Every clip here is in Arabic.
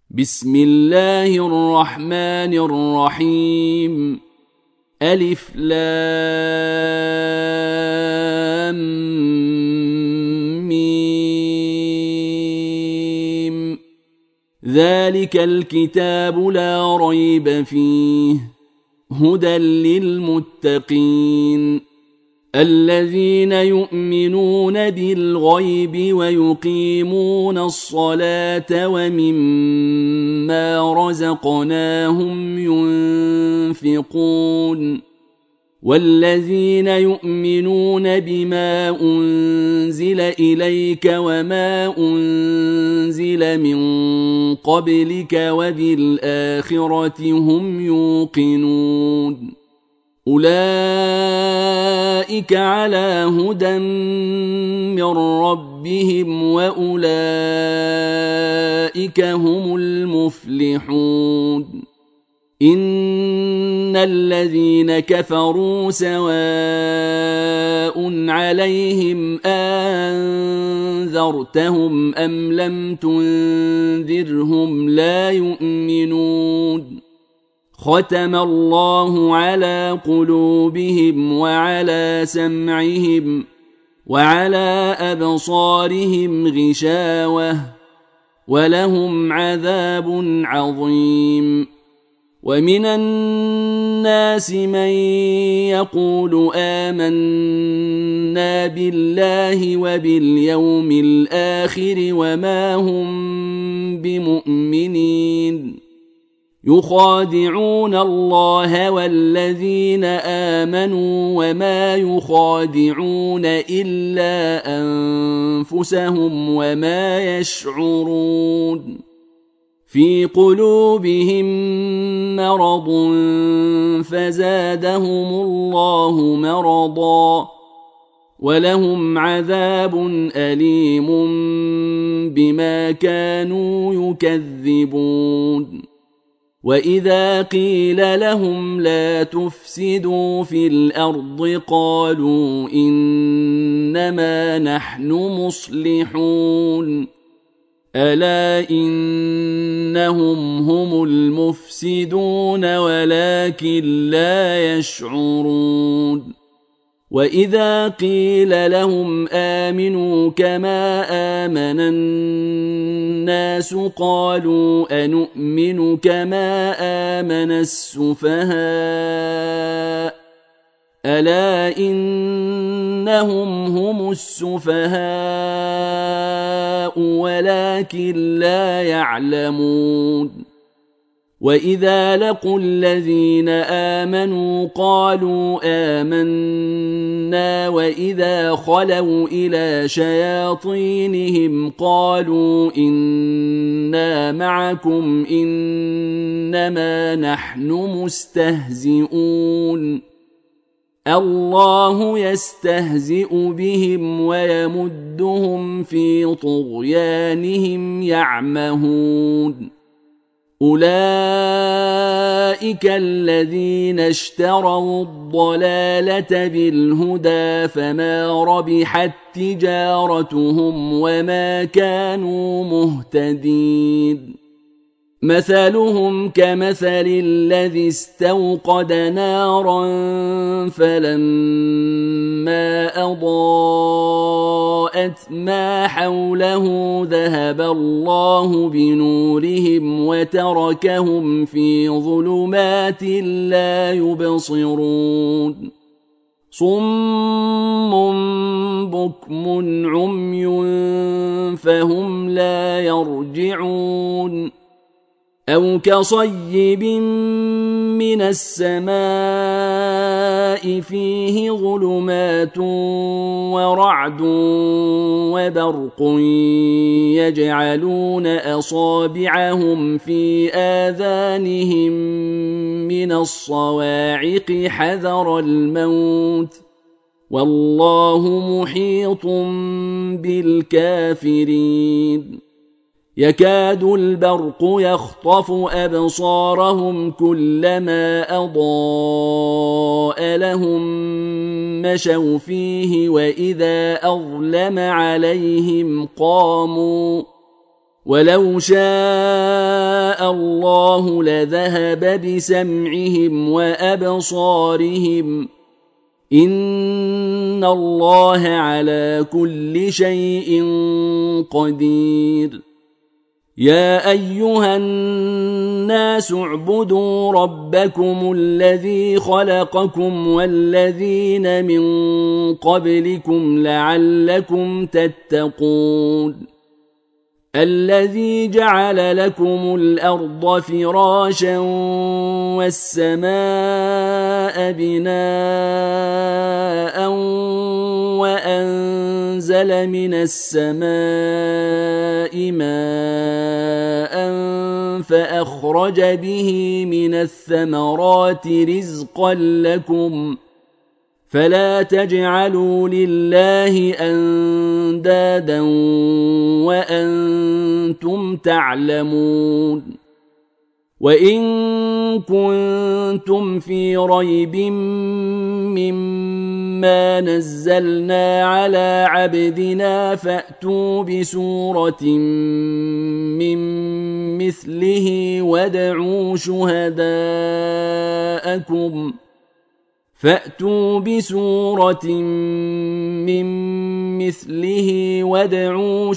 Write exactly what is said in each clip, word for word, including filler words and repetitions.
بسم الله الرحمن الرحيم. ألف لام ميم. ذلك الكتاب لا ريب فيه هدى للمتقين الذين يؤمنون بالغيب ويقيمون الصلاة ومما رزقناهم ينفقون والذين يؤمنون بما أنزل إليك وما أنزل من قبلك وبالآخرة هم يوقنون أولئك على هدى من ربهم وأولئك هم المفلحون. إن الذين كفروا سواء عليهم أنذرتهم أم لم تنذرهم لا يؤمنون. ختم الله على قلوبهم وعلى سمعهم وعلى أبصارهم غشاوة ولهم عذاب عظيم. ومن الناس من يقول آمنا بالله وباليوم الآخر وما هم بمؤمنين يخادعون الله والذين آمنوا وما يخادعون إلا أنفسهم وما يشعرون. في قلوبهم مرض فزادهم الله مرضا ولهم عذاب أليم بما كانوا يكذبون. وإذا قيل لهم لا تفسدوا في الأرض قالوا إنما نحن مصلحون ألا إنهم هم المفسدون ولكن لا يشعرون. وإذا قيل لهم آمنوا كما آمن الناس قالوا أنؤمن كما آمن السفهاء ألا إنهم هم السفهاء ولكن لا يعلمون. وإذا لقوا الذين آمنوا قالوا آمنا وإذا خلوا إلى شياطينهم قالوا إنا معكم إنما نحن مستهزئون الله يستهزئ بهم ويمدهم في طغيانهم يعمهون. أولئك الذين اشتروا الضلالة بالهدى فما ربحت تجارتهم وما كانوا مهتدين. مثلهم كمثل الذي استوقد نارا فلما أضاءت ما حوله ذهب الله بنورهم وتركهم في ظلمات لا يبصرون. صم بكم عمي فهم لا يرجعون. أو كصيب من السماء فيه ظلمات ورعد وبرق يجعلون أصابعهم في آذانهم من الصواعق حذر الموت والله محيط بالكافرين. يكاد البرق يخطف أبصارهم كلما أضاء لهم مشوا فيه وإذا أظلم عليهم قاموا ولو شاء الله لذهب بسمعهم وأبصارهم إن الله على كل شيء قدير يا أيها الناس اعبدوا ربكم الذي خلقكم والذين من قبلكم لعلكم تتقون الذي جعل لكم الأرض فراشا والسماء بناء وأنزل من السماء ماء فأخرج به من الثمرات رزقا لكم فلا تجعلوا لله أندادا وأنتم تعلمون وإن كنتم في ريب مما نزلنا على عبدنا فأتوا بسورة من مثله وادعوا شهداءكم فأتوا بسورة من مثله وادعوا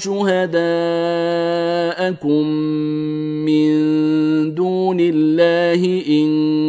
شهداءكم من دون الله إن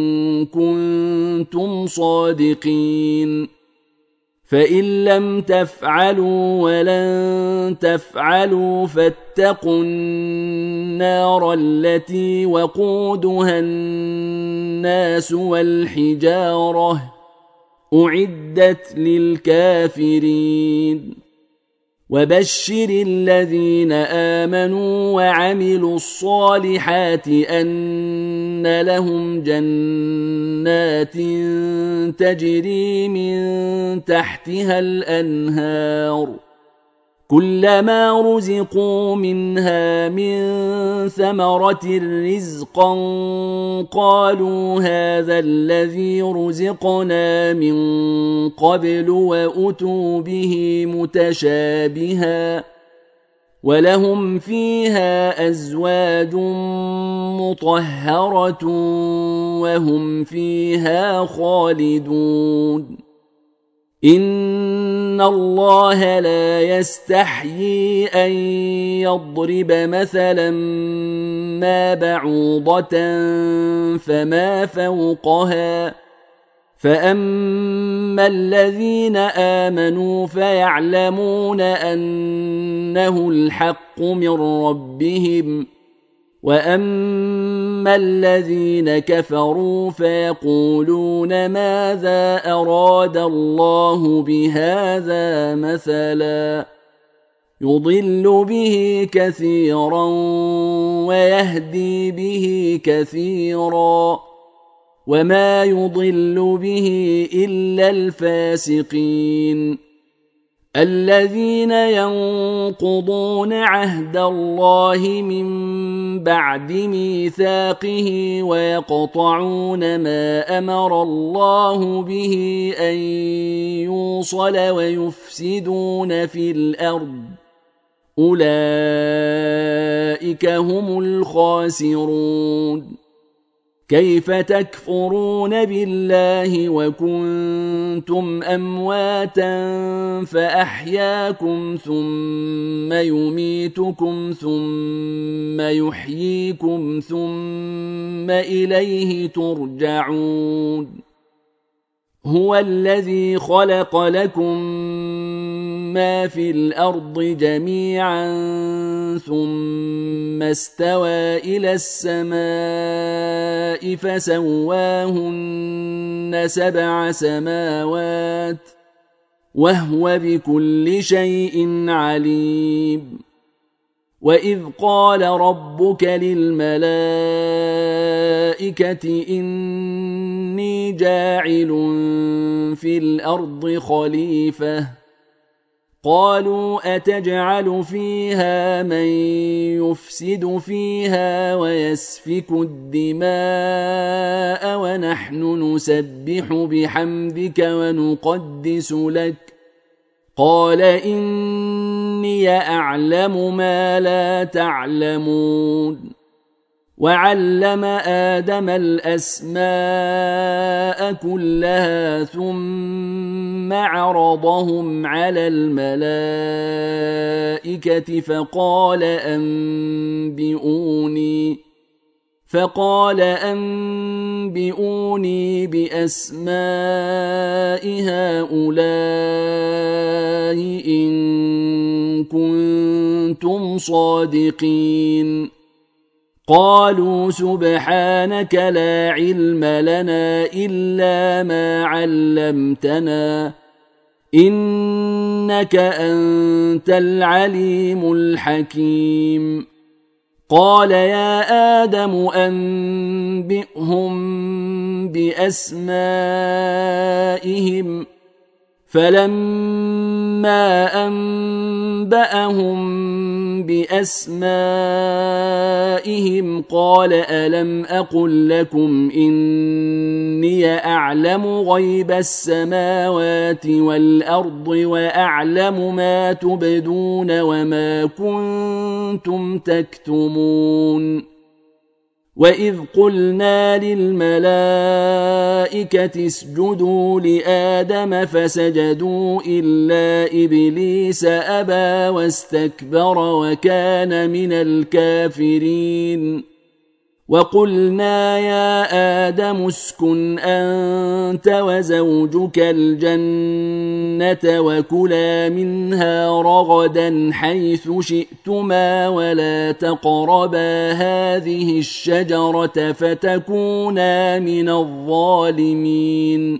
كنتم صادقين فإن لم تفعلوا ولن تفعلوا فاتقوا النار التي وقودها الناس والحجارة أعدت للكافرين وبشر الذين آمنوا وعملوا الصالحات أن لهم جنات تجري من تحتها الأنهار كلما رزقوا منها من ثمرة رزقا قالوا هذا الذي رزقنا من قبل وأتوا به متشابها ولهم فيها أزواج مطهرة وهم فيها خالدون إن الله لا يستحيي أن يضرب مثلا ما بعوضة فما فوقها فأما الذين آمنوا فيعلمون أنه الحق من ربهم وأما الذين كفروا فيقولون ماذا أراد الله بهذا مثلا يضل به كثيرا ويهدي به كثيرا وما يضل به إلا الفاسقين الذين ينقضون عهد الله من بعد ميثاقه ويقطعون ما أمر الله به أن يوصل ويفسدون في الأرض أولئك هم الخاسرون كيف تكفرون بالله وكنتم أمواتا فأحياكم ثم يميتكم ثم يحييكم ثم إليه ترجعون هو الذي خلق لكم ما في الأرض جميعا ثم استوى إلى السماء فسواهن سبع سماوات وهو بكل شيء عليم وإذ قال ربك للملائكة إني جاعل في الأرض خليفة قالوا أتجعل فيها من يفسد فيها ويسفك الدماء ونحن نسبح بحمدك ونقدس لك قال إني إني أعلم ما لا تعلمون وعلم آدم الأسماء كلها ثم عرضهم على الملائكة فقال أنبئوني فقال أنبئوني بأسماء هؤلاء إن كنتم صادقين قالوا سبحانك لا علم لنا إلا ما علمتنا إنك أنت العليم الحكيم قال يا آدم أنبئهم بأسمائهم فلما أنبأهم بأسمائهم قال ألم أقل لكم إني أعلم غيب السماوات والأرض وأعلم ما تبدون وما كنتم تكتمون وإذ قلنا للملائكة اسجدوا لآدم فسجدوا إلا إبليس أبى واستكبر وكان من الكافرين وقلنا يا آدم اسكن أنت وزوجك الجنة وكلا منها رغدا حيث شئتما ولا تقربا هذه الشجرة فتكونا من الظالمين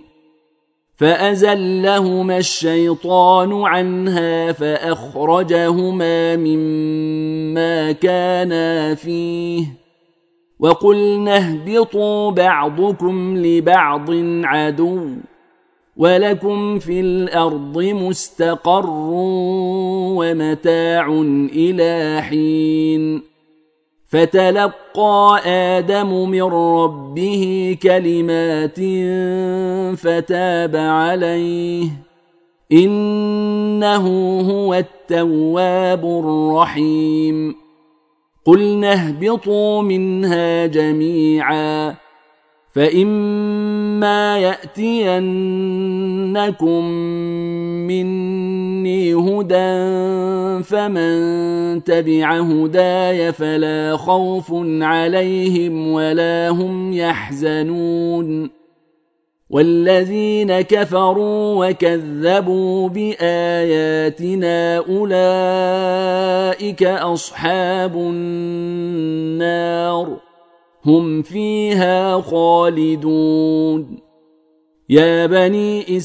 فأزلهما الشيطان عنها فأخرجهما مما كانا فيه وقلنا اهبطوا بعضكم لبعض عدو ولكم في الأرض مستقر ومتاع إلى حين فتلقى آدم من ربه كلمات فتاب عليه إنه هو التواب الرحيم قلنا اهبطوا منها جميعا فإما يأتينكم مني هدى فمن تبع هداي فلا خوف عليهم ولا هم يحزنون والذين كفروا وكذبوا بآياتنا أولئك أصحاب النار هم فيها خالدون يا بني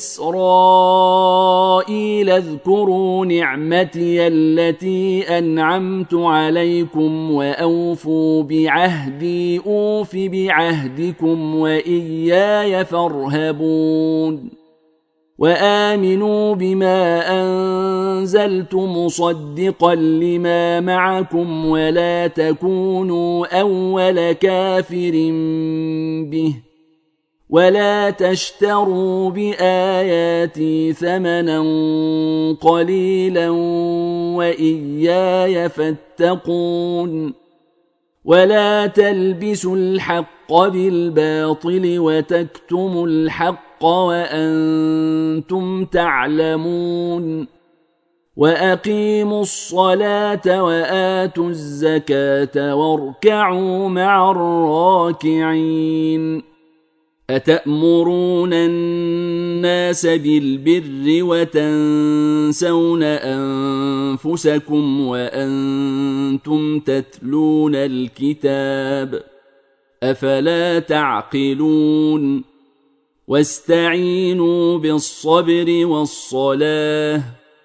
إسرائيل اذكروا نعمتي التي أنعمت عليكم وأوفوا بعهدي أوف بعهدكم وإياي فارهبون وآمنوا بما أنزلت مصدقا لما معكم ولا تكونوا أول كافر به ولا تشتروا بآياتي ثمنا قليلا وإياي فاتقون ولا تلبسوا الحق بالباطل وتكتموا الحق وأنتم تعلمون وأقيموا الصلاة وآتوا الزكاة واركعوا مع الراكعين أتأمرون الناس بالبر وتنسون أنفسكم وأنتم تتلون الكتاب أفلا تعقلون واستعينوا بالصبر والصلاة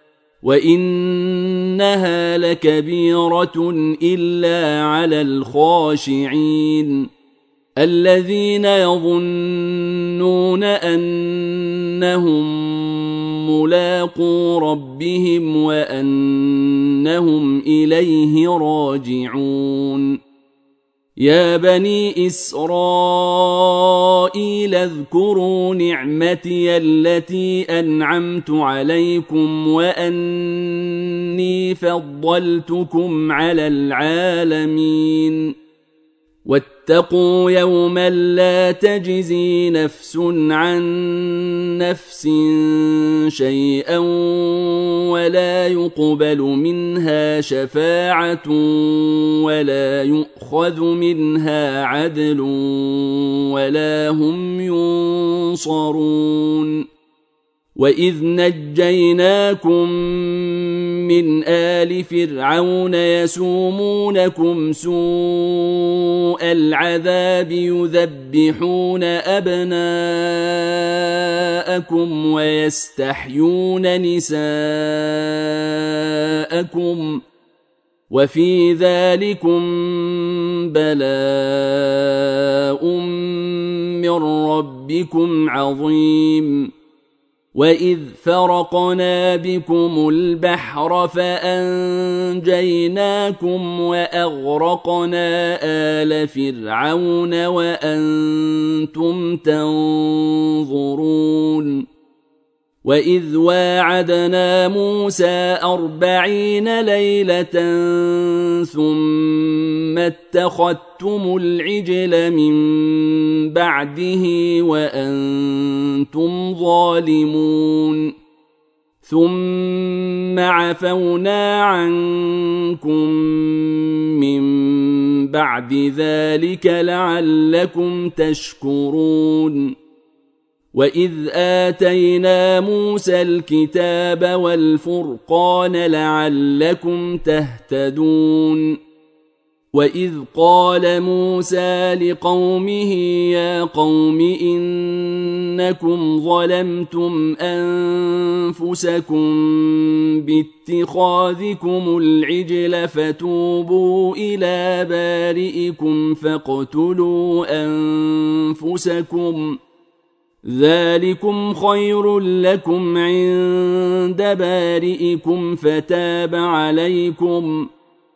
وإنها لكبيرة إلا على الخاشعين الذين يظنون أنهم ملاقو ربهم وأنهم إليه راجعون يا بني إسرائيل اذكروا نعمتي التي أنعمت عليكم وأني فضلتكم على العالمين واتقوا يوما لا تجزي نفس عن نفس شيئا ولا يقبل منها شفاعة ولا يؤخذ منها عدل ولا هم ينصرون وإذ نجيناكم من آل فرعون يسومونكم سوء العذاب يذبحون أبناءكم ويستحيون نساءكم وفي ذلكم بلاء من ربكم عظيم وإذ فرقنا بكم البحر فأنجيناكم وأغرقنا آل فرعون وأنتم تنظرون وإذ واعدنا موسى أربعين ليلة ثم اتخذتم العجل من بعده وأنتم ظالمون ثم عفونا عنكم من بعد ذلك لعلكم تشكرون وإذ آتينا موسى الكتاب والفرقان لعلكم تهتدون وإذ قال موسى لقومه يا قوم إنكم ظلمتم أنفسكم باتخاذكم العجل فتوبوا إلى بارئكم فاقتلوا أنفسكم ذلكم خير لكم عند بارئكم فتاب عليكم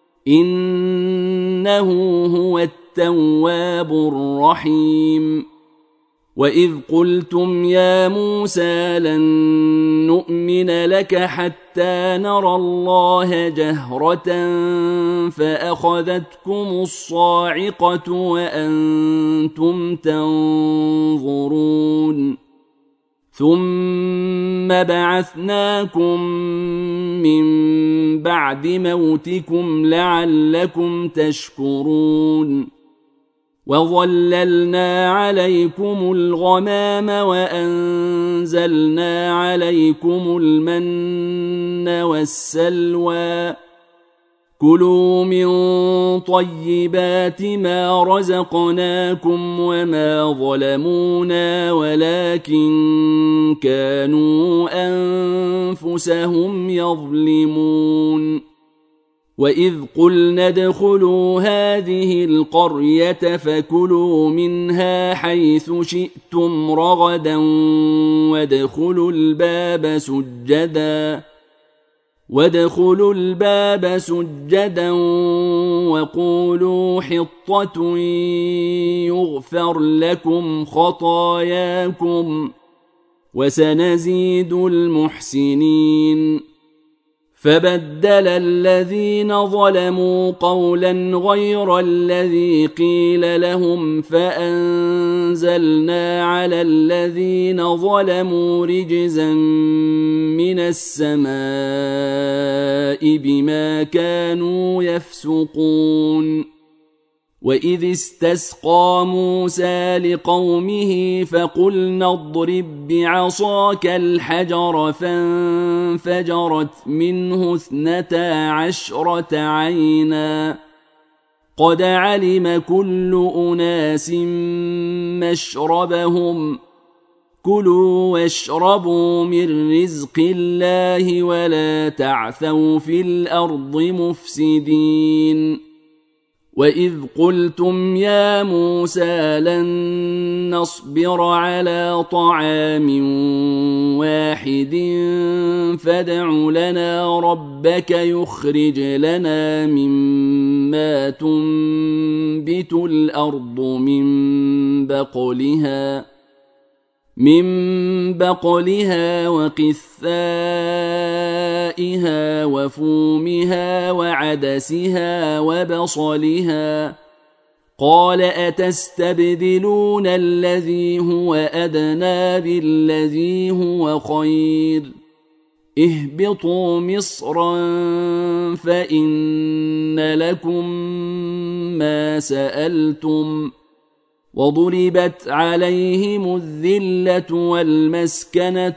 إنه هو التواب الرحيم وإذ قلتم يا موسى لن نؤمن لك حتى نرى الله جهرة فأخذتكم الصاعقة وأنتم تنظرون ثم بعثناكم من بعد موتكم لعلكم تشكرون وظللنا عليكم الغمام وأنزلنا عليكم المن والسلوى كلوا من طيبات ما رزقناكم وما ظلمونا ولكن كانوا أنفسهم يظلمون وإذ قلنا ادخلوا هذه القرية فكلوا منها حيث شئتم رغدا وادخلوا الباب سجدا وادخلوا الباب سجدا وقولوا حطة يغفر لكم خطاياكم وسنزيد المحسنين فبدل الذين ظلموا قولا غير الذي قيل لهم فأنزلنا على الذين ظلموا رجزا من السماء بما كانوا يفسقون وإذ استسقى موسى لقومه فقلنا اضرب بعصاك الحجر فانفجرت منه اثنتا عشرة عينا قد علم كل أناس مشربهم كلوا واشربوا من رزق الله ولا تعثوا في الأرض مفسدين وإذ قلتم يا موسى لن نصبر على طعام واحد فادع لنا ربك يخرج لنا مما تنبت الأرض من بقلها من بقلها وقثائها وفومها وعدسها وبصلها قال أتستبدلون الذي هو أدنى بالذي هو خير اهبطوا مصرا فإن لكم ما سألتم وضربت عليهم الذلة والمسكنة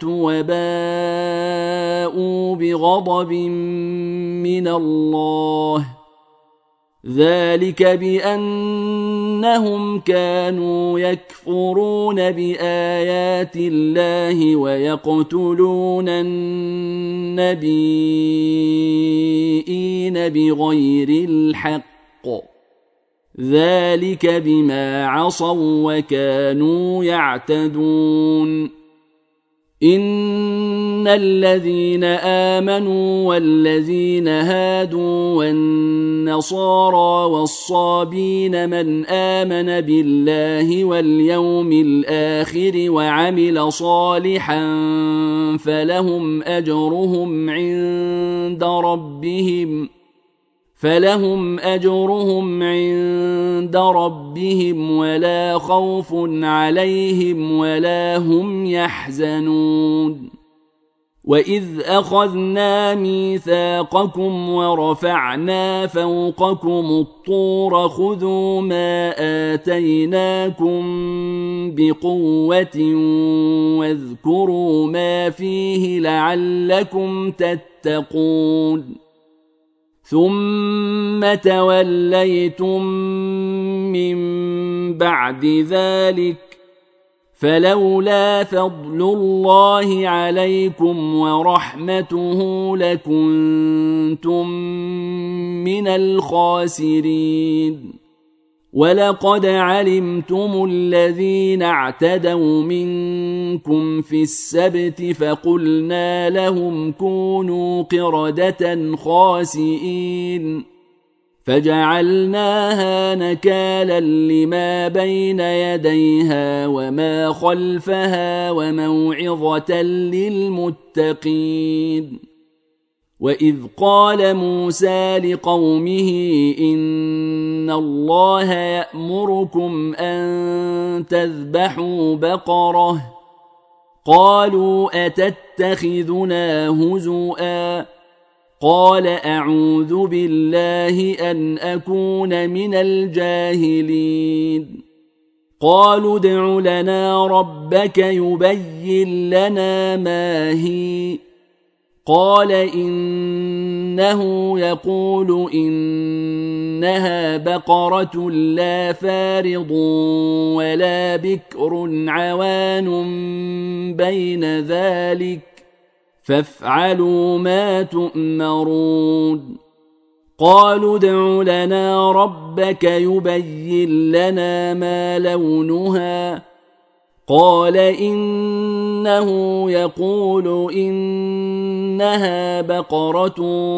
وباءوا بغضب من الله ذلك بأنهم كانوا يكفرون بآيات الله ويقتلون النبيين بغير الحق ذلك بما عصوا وكانوا يعتدون إن الذين آمنوا والذين هادوا والنصارى والصابين من آمن بالله واليوم الآخر وعمل صالحا فلهم أجرهم عند ربهم فلهم أجرهم عند ربهم ولا خوف عليهم ولا هم يحزنون وإذ أخذنا ميثاقكم ورفعنا فوقكم الطور خذوا ما آتيناكم بقوة واذكروا ما فيه لعلكم تتقون ثم توليتم من بعد ذلك فلولا فضل الله عليكم ورحمته لكنتم من الخاسرين ولقد علمتم الذين اعتدوا منكم في السبت فقلنا لهم كونوا قردة خاسئين فجعلناها نكالا لما بين يديها وما خلفها وموعظة للمتقين وإذ قال موسى لقومه إن الله يأمركم أن تذبحوا بقرة قالوا أتتخذنا هزؤا قال أعوذ بالله أن أكون من الجاهلين قالوا ادع لنا ربك يبين لنا ما هي قال إنه يقول إنها بقرة لا فارض ولا بكر عوان بين ذلك فافعلوا ما تؤمرون قالوا ادع لنا ربك يبين لنا ما لونها قال إنه يقول إنها بقرة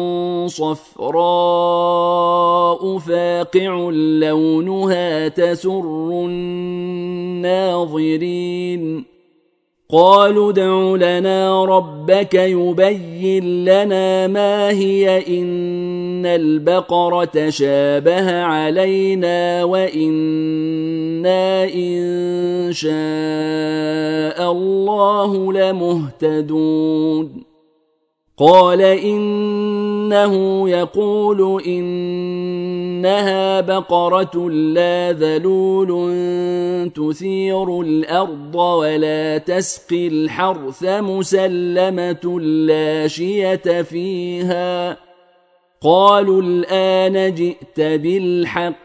صفراء فاقع لونها تسر الناظرين قالوا ادع لنا ربك يبين لنا ما هي إن البقرة شابه علينا وإنا إن شاء الله لمهتدون قال إنه يقول إنها بقرة لا ذلول تثير الأرض ولا تسقي الحرث مسلمة لا شية فيها قالوا الآن جئت بالحق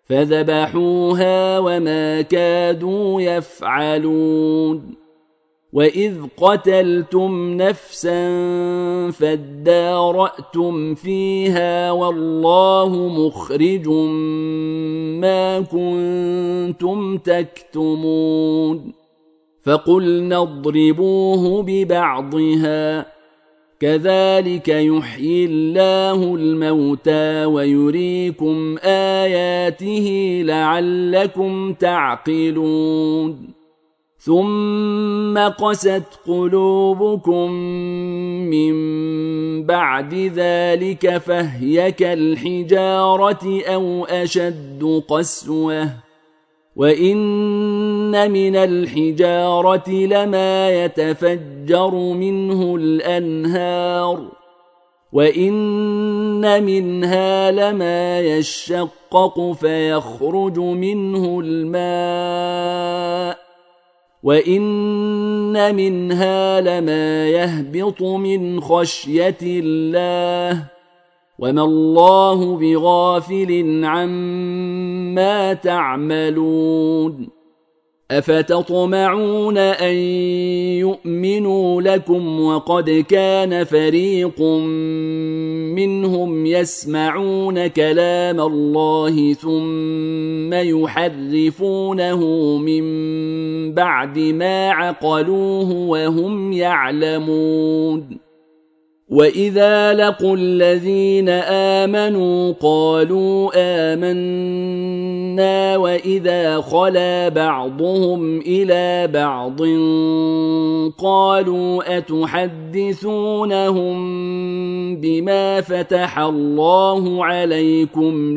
فذبحوها وما كادوا يفعلون وإذ قتلتم نفسا فادارأتم فيها والله مخرج ما كنتم تكتمون فقلنا اضربوه ببعضها كذلك يحيي الله الموتى ويريكم آياته لعلكم تعقلون ثم قست قلوبكم من بعد ذلك فهي كالحجارة أو أشد قسوة وإن من الحجارة لما يتفجر منه الأنهار وإن منها لما يشقق فيخرج منه الماء وإن منها لما يهبط من خشية الله وما الله بغافل عما تعملون أفتطمعون أن يؤمنوا لكم وقد كان فريق منهم يسمعون كلام الله ثم يحرفونه من بعد ما عقلوه وهم يعلمون وإذا لقوا الذين آمنوا قالوا آمنا وإذا خلا بعضهم إلى بعض قالوا أتحدثونهم بما فتح الله عليكم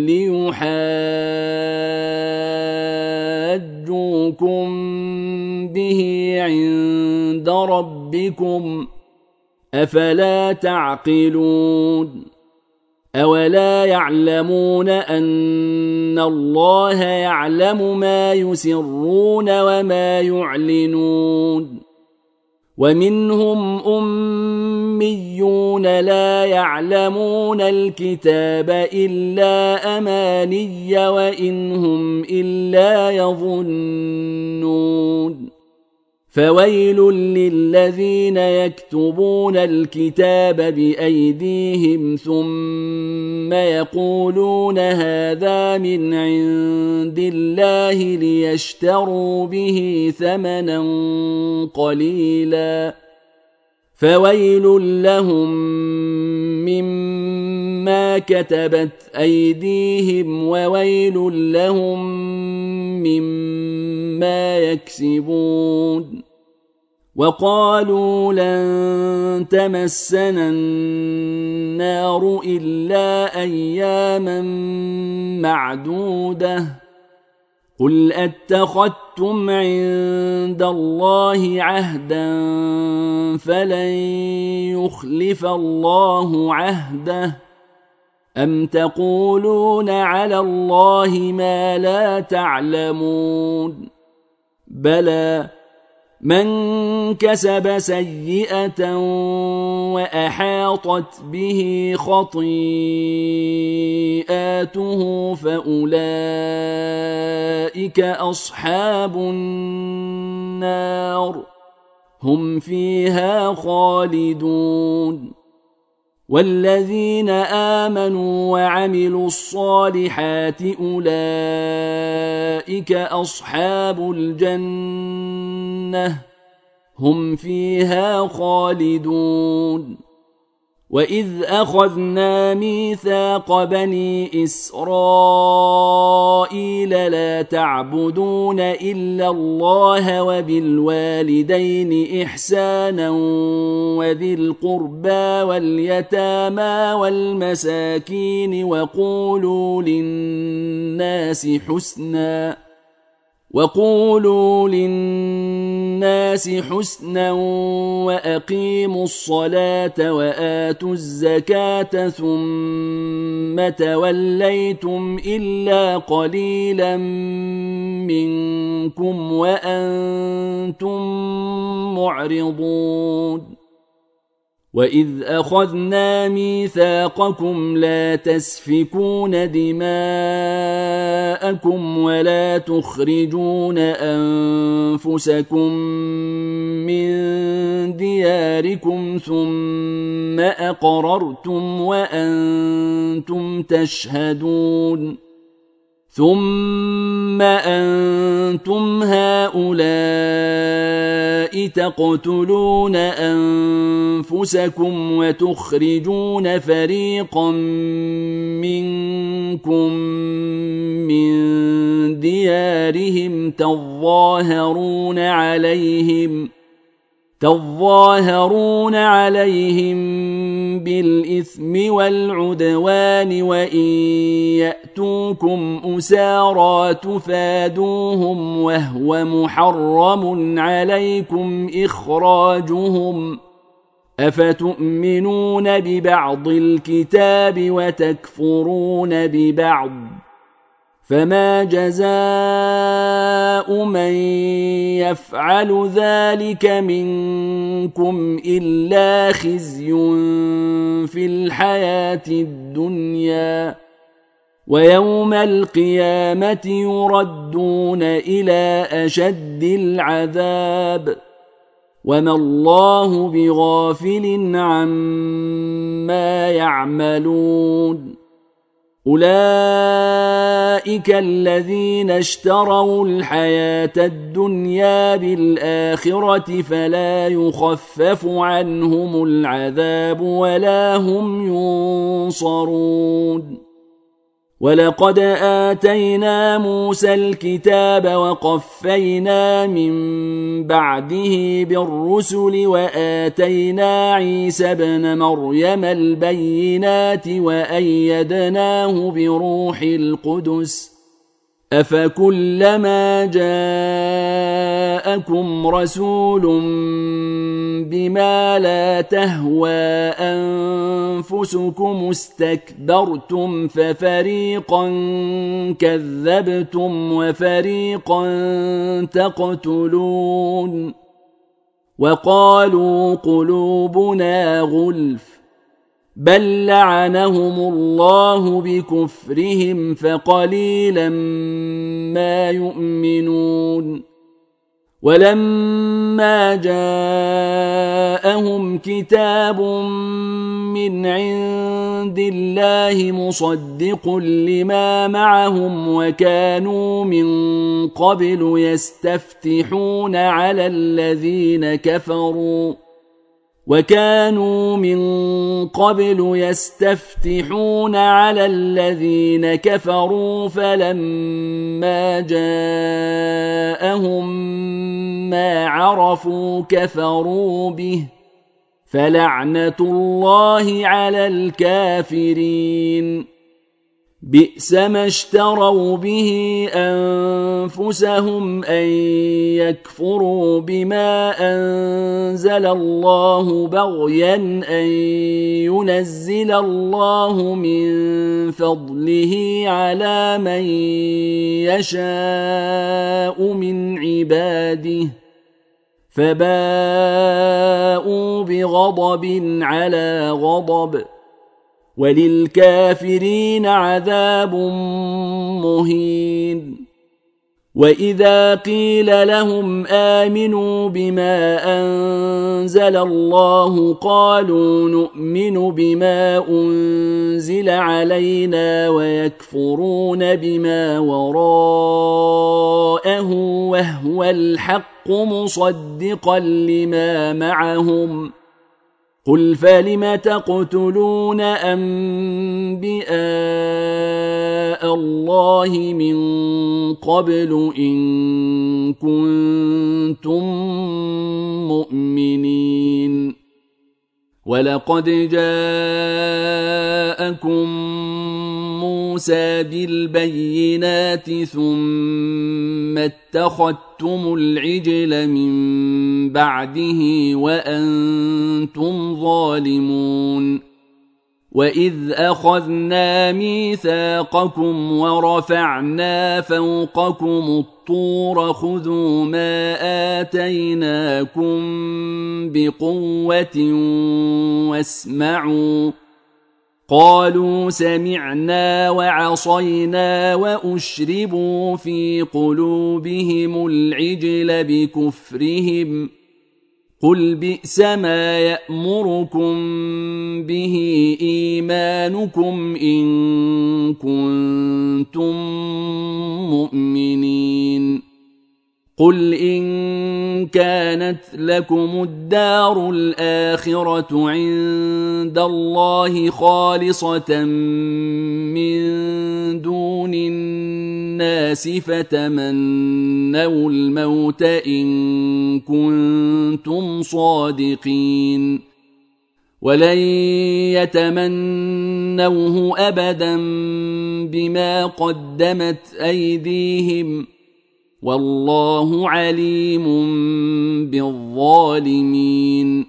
ليحاجوكم به عند ربكم أفلا تعقلون أولا يعلمون أن الله يعلم ما يسرون وما يعلنون ومنهم أميون لا يعلمون الكتاب إلا أماني وإنهم إلا يظنون فويل للذين يكتبون الكتاب بأيديهم ثم يقولون هذا من عند الله ليشتروا به ثمنا قليلا فويل لهم مما كتبت أيديهم وويل لهم مما يكسبون وقالوا لن تمسنا النار إلا أياما معدودة قل أتخذتم عند الله عهدا فلن يخلف الله عهده أم تقولون على الله ما لا تعلمون بلى من كسب سيئة وأحاطت به خطيئاته فأولئك أصحاب النار هم فيها خالدون والذين آمنوا وعملوا الصالحات أولئك أصحاب الجنة هم فيها خالدون وإذ أخذنا ميثاق بني إسرائيل لا تعبدون إلا الله وبالوالدين إحسانا وذي القربى واليتامى والمساكين وقولوا للناس حسنا وقولوا للناس حسنا وأقيموا الصلاة وآتوا الزكاة ثم توليتم إلا قليلا منكم وأنتم معرضون وإذ أخذنا ميثاقكم لا تسفكون دماءكم جاءكم ولا تخرجون أنفسكم من دياركم ثم أقررتم وأنتم تشهدون ثم أنتم هؤلاء تقتلون أنفسكم وتخرجون فريقا منكم من ديارهم تظاهرون عليهم تظاهرون عليهم بالإثم والعدوان وإن يأتوكم أسارى تفادوهم وهو محرم عليكم إخراجهم أفتؤمنون ببعض الكتاب وتكفرون ببعض فما جزاء من يفعل ذلك منكم إلا خزي في الحياة الدنيا ويوم القيامة يردون إلى أشد العذاب وما الله بغافل عما يعملون أولئك الذين اشتروا الحياة الدنيا بالآخرة فلا يخفف عنهم العذاب ولا هم ينصرون ولقد آتينا موسى الكتاب وقفينا من بعده بالرسل وآتينا عيسى ابن مريم البينات وأيدناه بروح القدس أفكلما جاءكم رسول بما لا تهوى أنفسكم استكبرتم ففريقا كذبتم وفريقا تقتلون وقالوا قلوبنا غلف بل لعنهم الله بكفرهم فقليلا ما يؤمنون ولما جاءهم كتاب من عند الله مصدق لما معهم وكانوا من قبل يستفتحون على الذين كفروا وكانوا من قبل يستفتحون على الذين كفروا فلما جاءهم ما عرفوا كفروا به فلعنة الله على الكافرين بئس ما اشتروا به أنفسهم أن يكفروا بما أنزل الله بغيا أن ينزل الله من فضله على من يشاء من عباده فباءوا بغضب على غضب وللكافرين عذاب مهين وإذا قيل لهم آمنوا بما أنزل الله قالوا نؤمن بما أنزل علينا ويكفرون بما وراءه وهو الحق مصدقا لما معهم قل فلم تقتلون أنبياء الله من قبل إن كنتم مؤمنين ولقد جاءكم موسى بالبينات ثم اتخذتم العجل من بعده وأنتم ظالمون وإذ أخذنا ميثاقكم ورفعنا فوقكم الطور خذوا ما آتيناكم بقوة واسمعوا قالوا سمعنا وعصينا وأشربوا في قلوبهم العجل بكفرهم قل بئس ما يأمركم به إيمانكم إن كنتم مؤمنين قل إن كانت لكم الدار الآخرة عند الله خالصة من دون الناس فتمنوا الموت إن كنتم صادقين ولن يتمنوه أبدا بما قدمت أيديهم والله عليم بالظالمين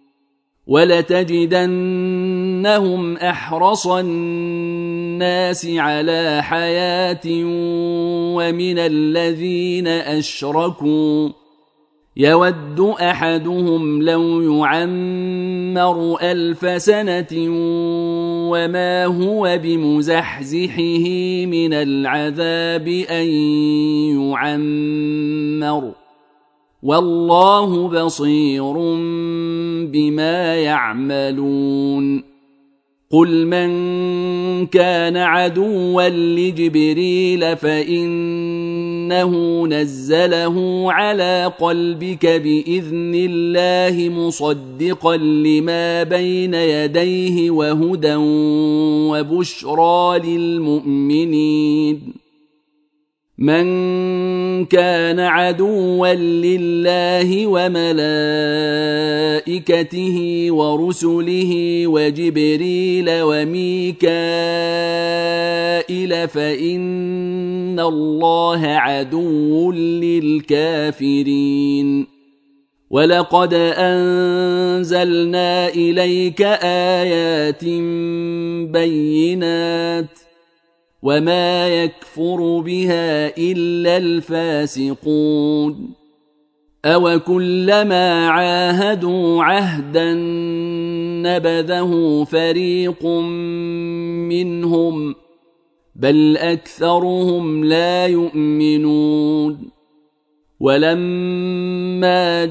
ولتجدنهم أحرص الناس على حياة ومن الذين أشركوا يود أحدهم لو يعمر ألف سنة وما هو بمزحزحه من العذاب أن يعمر والله بصير بما يعملون قل من كان عدوا لجبريل فإنه نزله على قلبك بإذن الله مصدقا لما بين يديه وهدى وبشرى للمؤمنين من كان عدوا لله وملائكته ورسله وجبريل وميكائيل فإن الله عدو للكافرين ولقد أنزلنا إليك آيات بينات وما يكفر بها إلا الفاسقون أو كلما عاهدوا عهدا نبذه فريق منهم بل أكثرهم لا يؤمنون ولما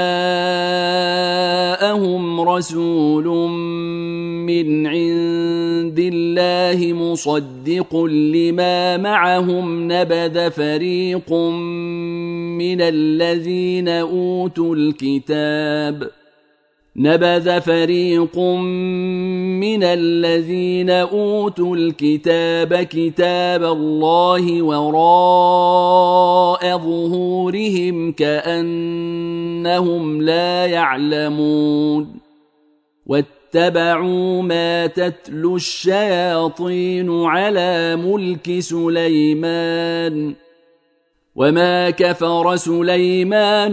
جاءهم رسول من عند الله مصدق لما معهم نبذ فريق من الذين أوتوا الكتاب نبذ فريق من الذين أوتوا الكتاب كتاب الله وراء ظهورهم كأنهم لا يعلمون واتبعوا ما تتلو الشياطين على ملك سليمان وما كفر سليمان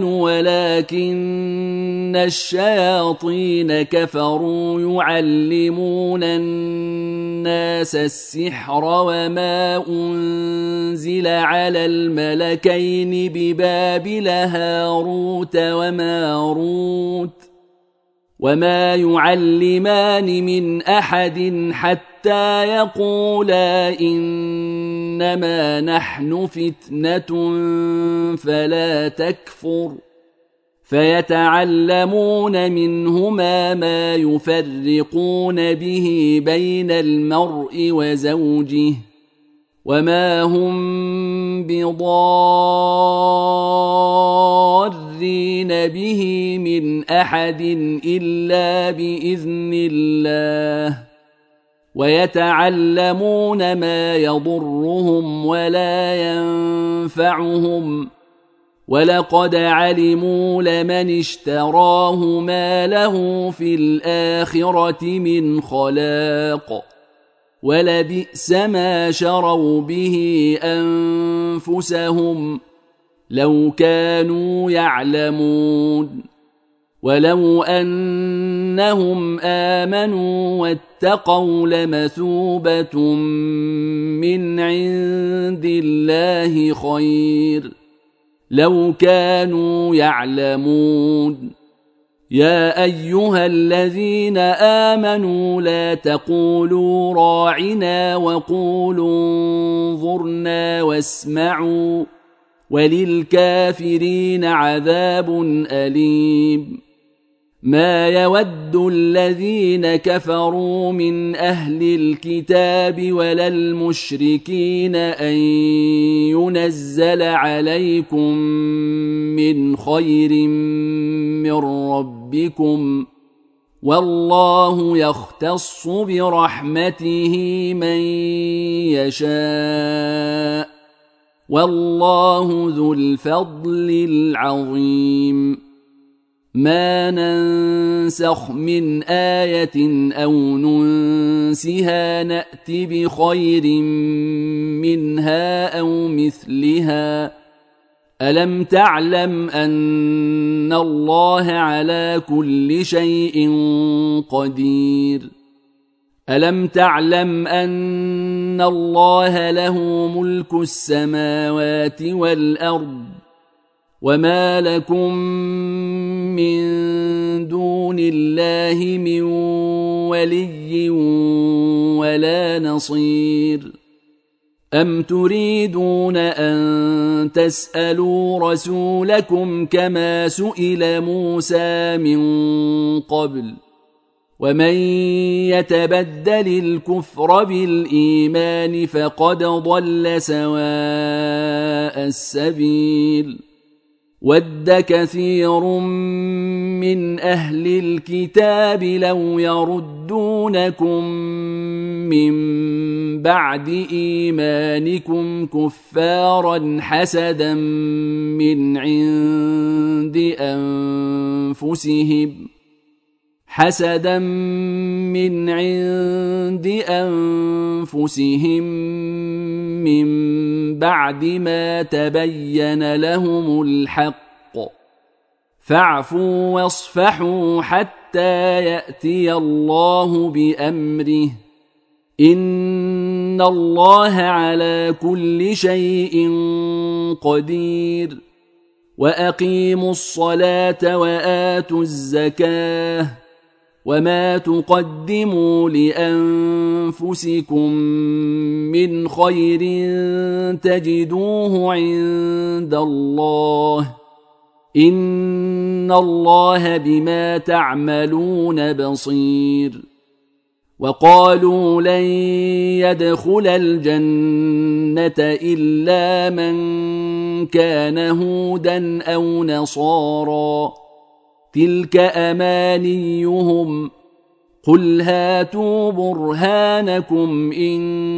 ولكن الشياطين كفروا يعلمون الناس السحر وما أنزل على الملكين ببابل هاروت وماروت وما يعلمان من أحد حتى يقولا إنما نحن فتنة فلا تكفر فيتعلمون منهما ما يفرقون به بين المرء وزوجه وما هم بضارين به من أحد إلا بإذن الله ويتعلمون ما يضرهم ولا ينفعهم ولقد علموا لمن اشتراه ما له في الآخرة من خلاق ولبئس ما شروا به أنفسهم لو كانوا يعلمون ولو أنهم آمنوا واتقوا لمثوبة من عند الله خير لو كانوا يعلمون يا أيها الذين آمنوا لا تقولوا راعنا وقولوا انظرنا واسمعوا وللكافرين عذاب أليم. ما يود الذين كفروا من أهل الكتاب ولا المشركين أن ينزل عليكم من خير من ربكم والله يختص برحمته من يشاء والله ذو الفضل العظيم. ما ننسخ من آية أو ننسها نأت بخير منها أو مثلها. ألم تعلم أن الله على كل شيء قدير؟ ألم تعلم أن الله له ملك السماوات والأرض وما لكم من دون الله من ولي ولا نصير؟ أم تريدون أن تسألوا رسولكم كما سئل موسى من قبل؟ ومن يتبدل الكفر بالإيمان فقد ضل سواء السبيل. ود كثير من أهل الكتاب لو يردونكم من بعد إيمانكم كفارا حسدا من عند أنفسهم حسدا من عند أنفسهم من بعد ما تبين لهم الحق فاعفوا واصفحوا حتى يأتي الله بأمره إن الله على كل شيء قدير. وأقيموا الصلاة وآتوا الزكاة وما تقدموا لأنفسكم من خير تجدوه عند الله إن الله بما تعملون بصير. وقالوا لن يدخل الجنة إلا من كان هودا أو نصارى تلك أمانيهم قل هاتوا برهانكم إن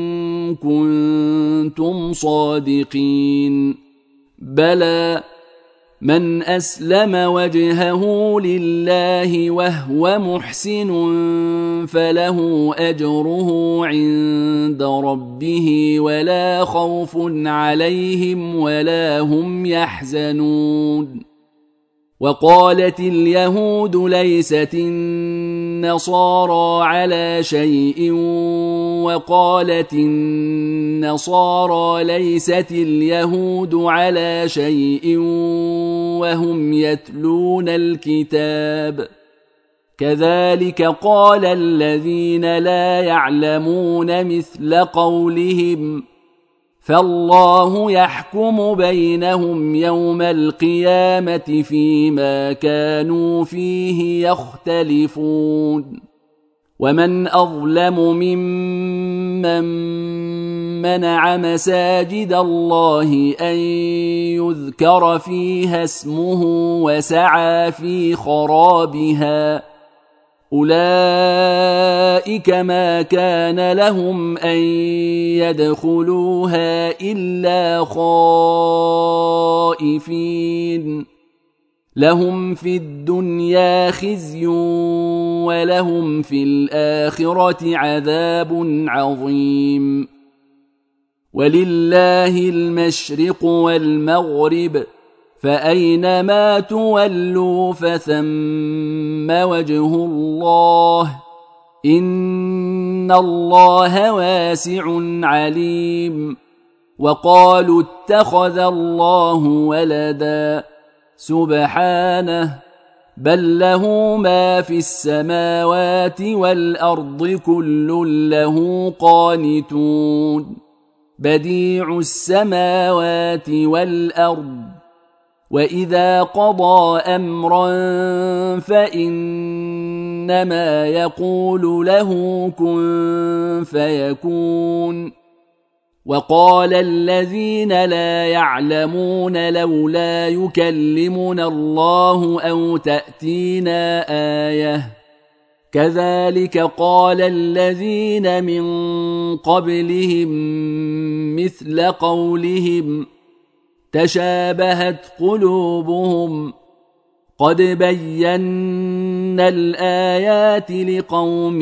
كنتم صادقين. بلى من أسلم وجهه لله وهو محسن فله أجره عند ربه ولا خوف عليهم ولا هم يحزنون. وقالت اليهود ليست النصارى على شيء وقالت النصارى ليست اليهود على شيء وهم يتلون الكتاب كذلك قال الذين لا يعلمون مثل قولهم فالله يحكم بينهم يوم القيامة فيما كانوا فيه يختلفون. ومن أظلم ممن منع مساجد الله أن يذكر فيها اسمه وسعى في خرابها أولئك ما كان لهم أن يدخلوها إلا خائفين لهم في الدنيا خزي ولهم في الآخرة عذاب عظيم. ولله المشرق والمغرب فأينما تولوا فثم وجه الله إن الله واسع عليم. وقالوا اتخذ الله ولدا سبحانه بل له ما في السماوات والأرض كل له قانتون بديع السماوات والأرض وإذا قضى أمرا فإنما يقول له كن فيكون وقال الذين لا يعلمون لولا يكلمنا الله أو تأتينا آية كذلك قال الذين من قبلهم مثل قولهم تشابهت قلوبهم قد بينا الآيات لقوم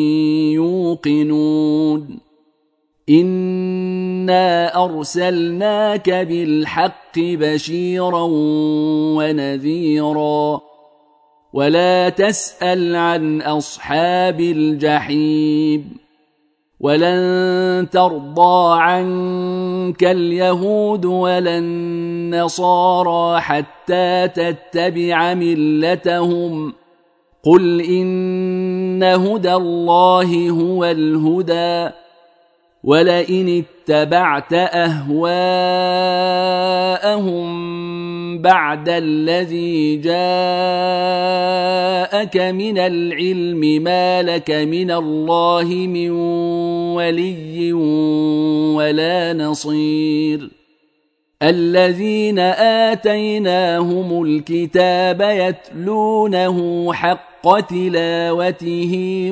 يوقنون إنا أرسلناك بالحق بشيرا ونذيرا ولا تسأل عن أصحاب الجحيم ولن ترضى عنك اليهود ولا النصارى حتى تتبع ملتهم قل إن هدى الله هو الهدى ولئن اتبعت أهواءهم بعد الذي جاءك من العلم ما لك من الله من ولي ولا نصير الذين آتيناهم الكتاب يتلونه حق تلاوته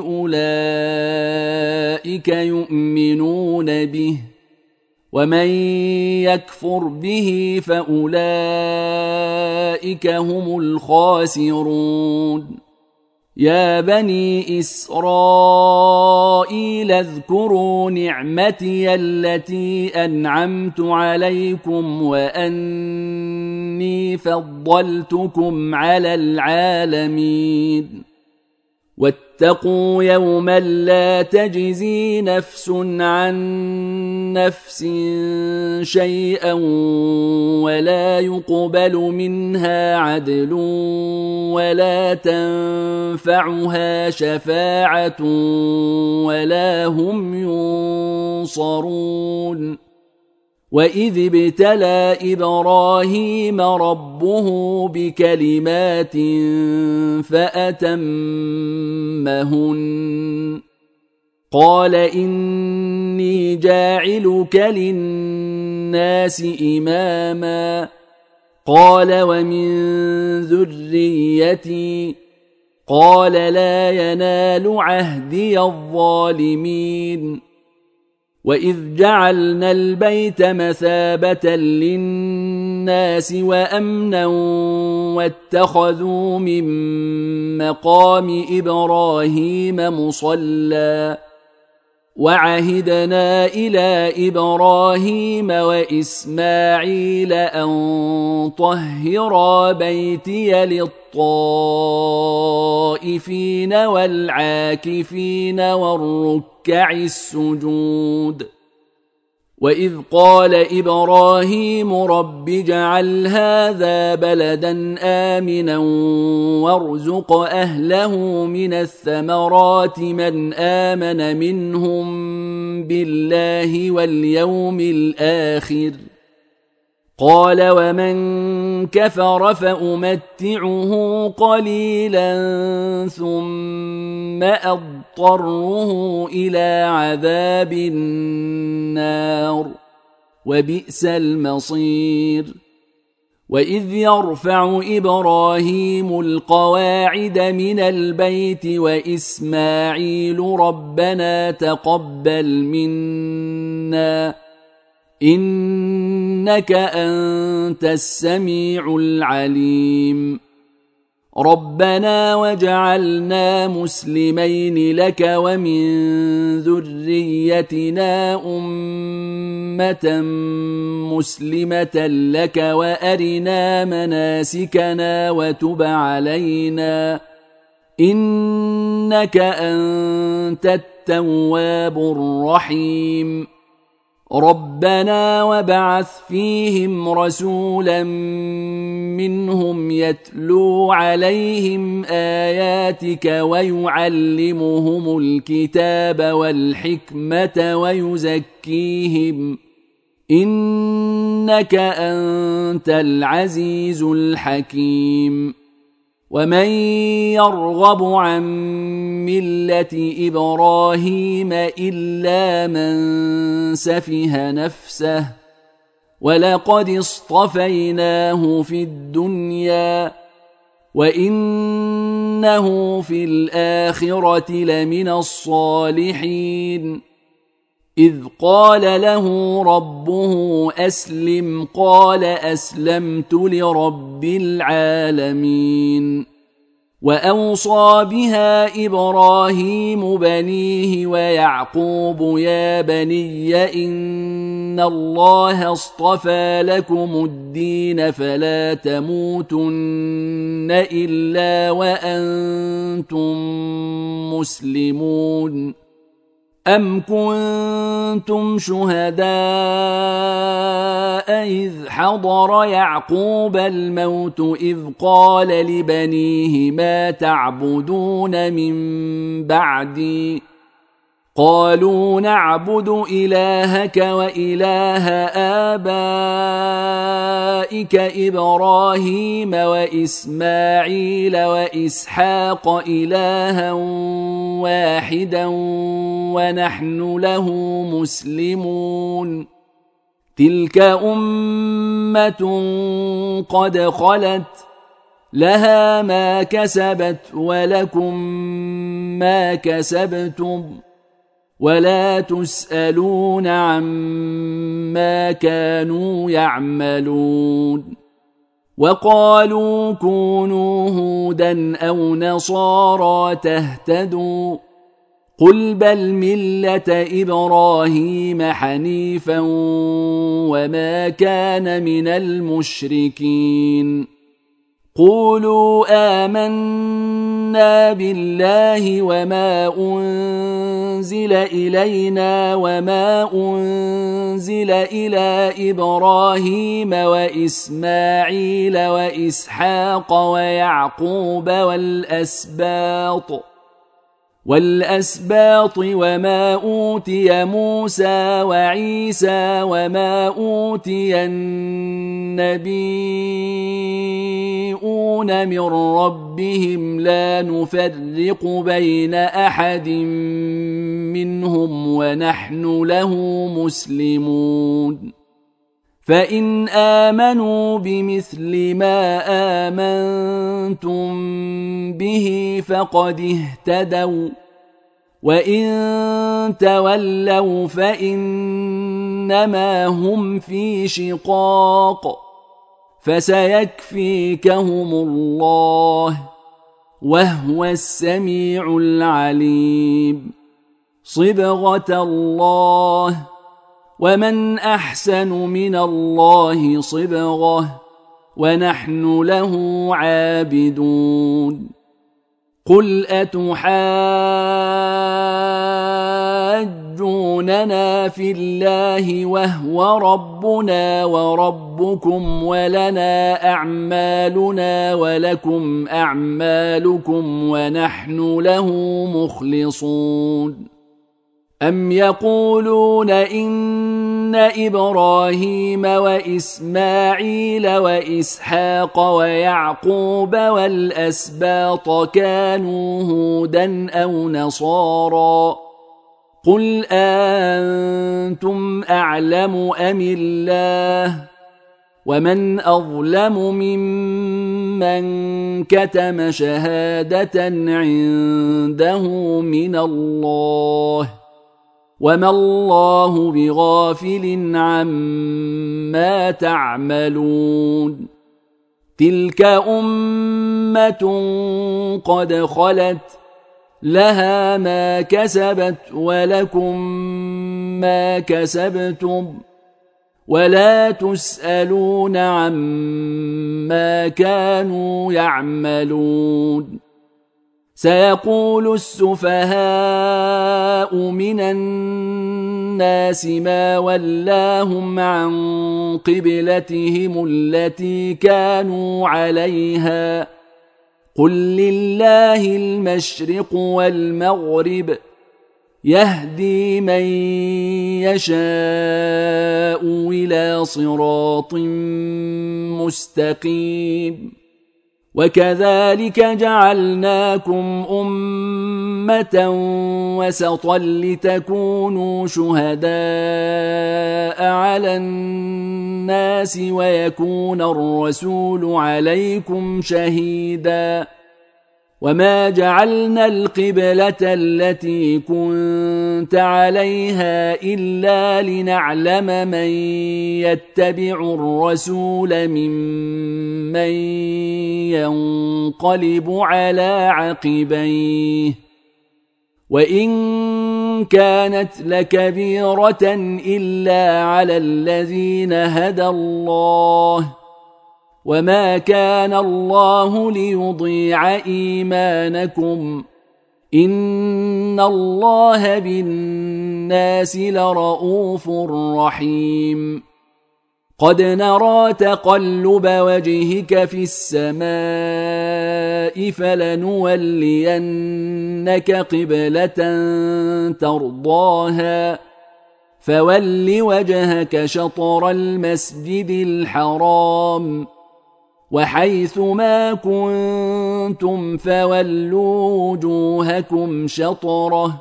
أولئك يؤمنون به ومن يكفر به فأولئك هم الخاسرون يا بني إسرائيل اذكروا نعمتي التي أنعمت عليكم وأني فضلتكم على العالمين واتقوا يوما لا تجزي نفس عن نفس شيئا ولا يقبل منها عدل ولا تنفعها شفاعة ولا هم ينصرون وإذ ابتلى إبراهيم ربه بكلمات فأتمهن قال إني جاعلك للناس إماما قال ومن ذريتي قال لا ينال عهدي الظالمين وإذ جعلنا البيت مثابة للناس وأمنا واتخذوا من مقام إبراهيم مصلى وعهدنا إلى إبراهيم وإسماعيل أن طهرا بيتي للطائفين والعاكفين والركع السجود وإذ قال إبراهيم رب اجعل هذا بلدا آمنا وارزق أهله من الثمرات من آمن منهم بالله واليوم الآخر قال ومن كفر فأمتعه قليلا ثم أضطره إلى عذاب النار وبئس المصير وإذ يرفع إبراهيم القواعد من البيت وإسماعيل ربنا تقبل منا إنك أنت السميع العليم ربنا وجعلنا مسلمين لك ومن ذريتنا أمة مسلمة لك وأرنا مناسكنا وتب علينا إنك أنت التواب الرحيم ربنا وابعث فيهم رسولا منهم يتلو عليهم آياتك ويعلمهم الكتاب والحكمة ويزكيهم إنك أنت العزيز الحكيم. ومن يرغب عن ملة إبراهيم إلا من سفه نفسه ولقد اصطفيناه في الدنيا وإنه في الآخرة لمن الصالحين. إذ قال له ربه أسلم قال أسلمت لرب العالمين. وأوصى بها إبراهيم بنيه ويعقوب يا بني إن الله اصطفى لكم الدين فلا تموتن إلا وأنتم مسلمون. أم كنتم شهداء إذ حضر يعقوب الموت إذ قال لبنيه ما تعبدون من بعدي قالوا نعبد إلهك وإله آبائك إبراهيم وإسماعيل وإسحاق إلها واحدا ونحن له مسلمون. تلك أمة قد خلت لها ما كسبت ولكم ما كسبتم ولا تسألون عما كانوا يعملون. وقالوا كونوا هودا أو نصارى تهتدوا قل بل ملة إبراهيم حنيفا وما كان من المشركين. قولوا آمنا بالله وما أنزل إلينا وما أنزل إلى إبراهيم وإسماعيل وإسحاق ويعقوب والأسباط والأسباط وما أوتي موسى وعيسى وما أوتي النبيون من ربهم لا نفرق بين أحد منهم ونحن له مسلمون. فإن آمنوا بمثل ما آمنتم به فقد اهتدوا وإن تولوا فإنما هم في شقاق فسيكفيكهم الله وهو السميع العليم. صبغة الله ومن أحسن من الله صبغة ونحن له عابدون. قل أتحاجوننا في الله وهو ربنا وربكم ولنا أعمالنا ولكم أعمالكم ونحن له مخلصون. أم يقولون إن إبراهيم وإسماعيل وإسحاق ويعقوب والأسباط كانوا هودا أو نصارى قل أنتم أعلم أم الله ومن أظلم ممن كتم شهادة عنده من الله وما الله بغافل عما تعملون. تلك أمة قد خلت لها ما كسبت ولكم ما كسبتم ولا تسألون عما كانوا يعملون. سيقول السفهاء من الناس الناس ما ولاهم عن قبلتهم التي كانوا عليها قل لله المشرق والمغرب يهدي من يشاء إلى صراط مستقيم وكذلك جعلناكم أمة وسطا لتكونوا شهداء على الناس ويكون الرسول عليكم شهيدا وما جعلنا القبلة التي كنت عليها إلا لنعلم من يتبع الرسول ممن ينقلب على عقبيه وإن كانت لكبيرة إلا على الذين هدى الله وما كان الله ليضيع إيمانكم إن الله بالناس لرءوف رحيم قد نرى تقلب وجهك في السماء فلنولينك قبلة ترضاها فول وجهك شطر المسجد الحرام وحيث ما كنتم فولوا وجوهكم شطره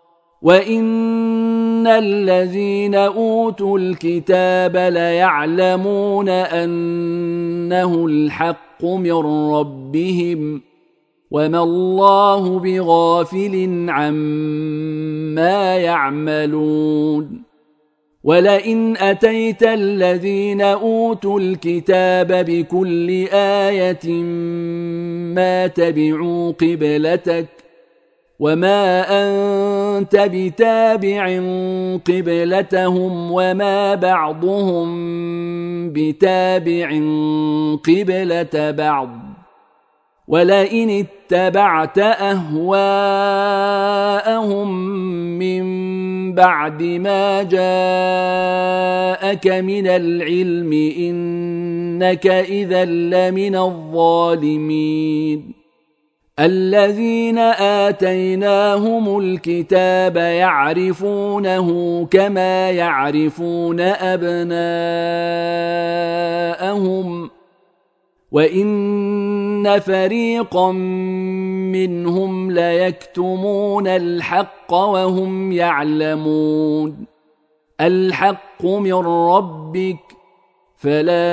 وإن الذين أوتوا الكتاب ليعلمون أنه الحق من ربهم وما الله بغافل عما يعملون ولئن أتيت الذين أوتوا الكتاب بكل آية ما تبعوا قبلتك وما أنت بتابع قبلتهم وما بعضهم بتابع قبلة بعض ولئن اتبعت أهواءهم من بعد ما جاءك من العلم إنك إذا لمن الظالمين الذين آتيناهم الكتاب يعرفونه كما يعرفون أبناءهم وإن فريقا منهم ليكتمون الحق وهم يعلمون الحق من ربك فلا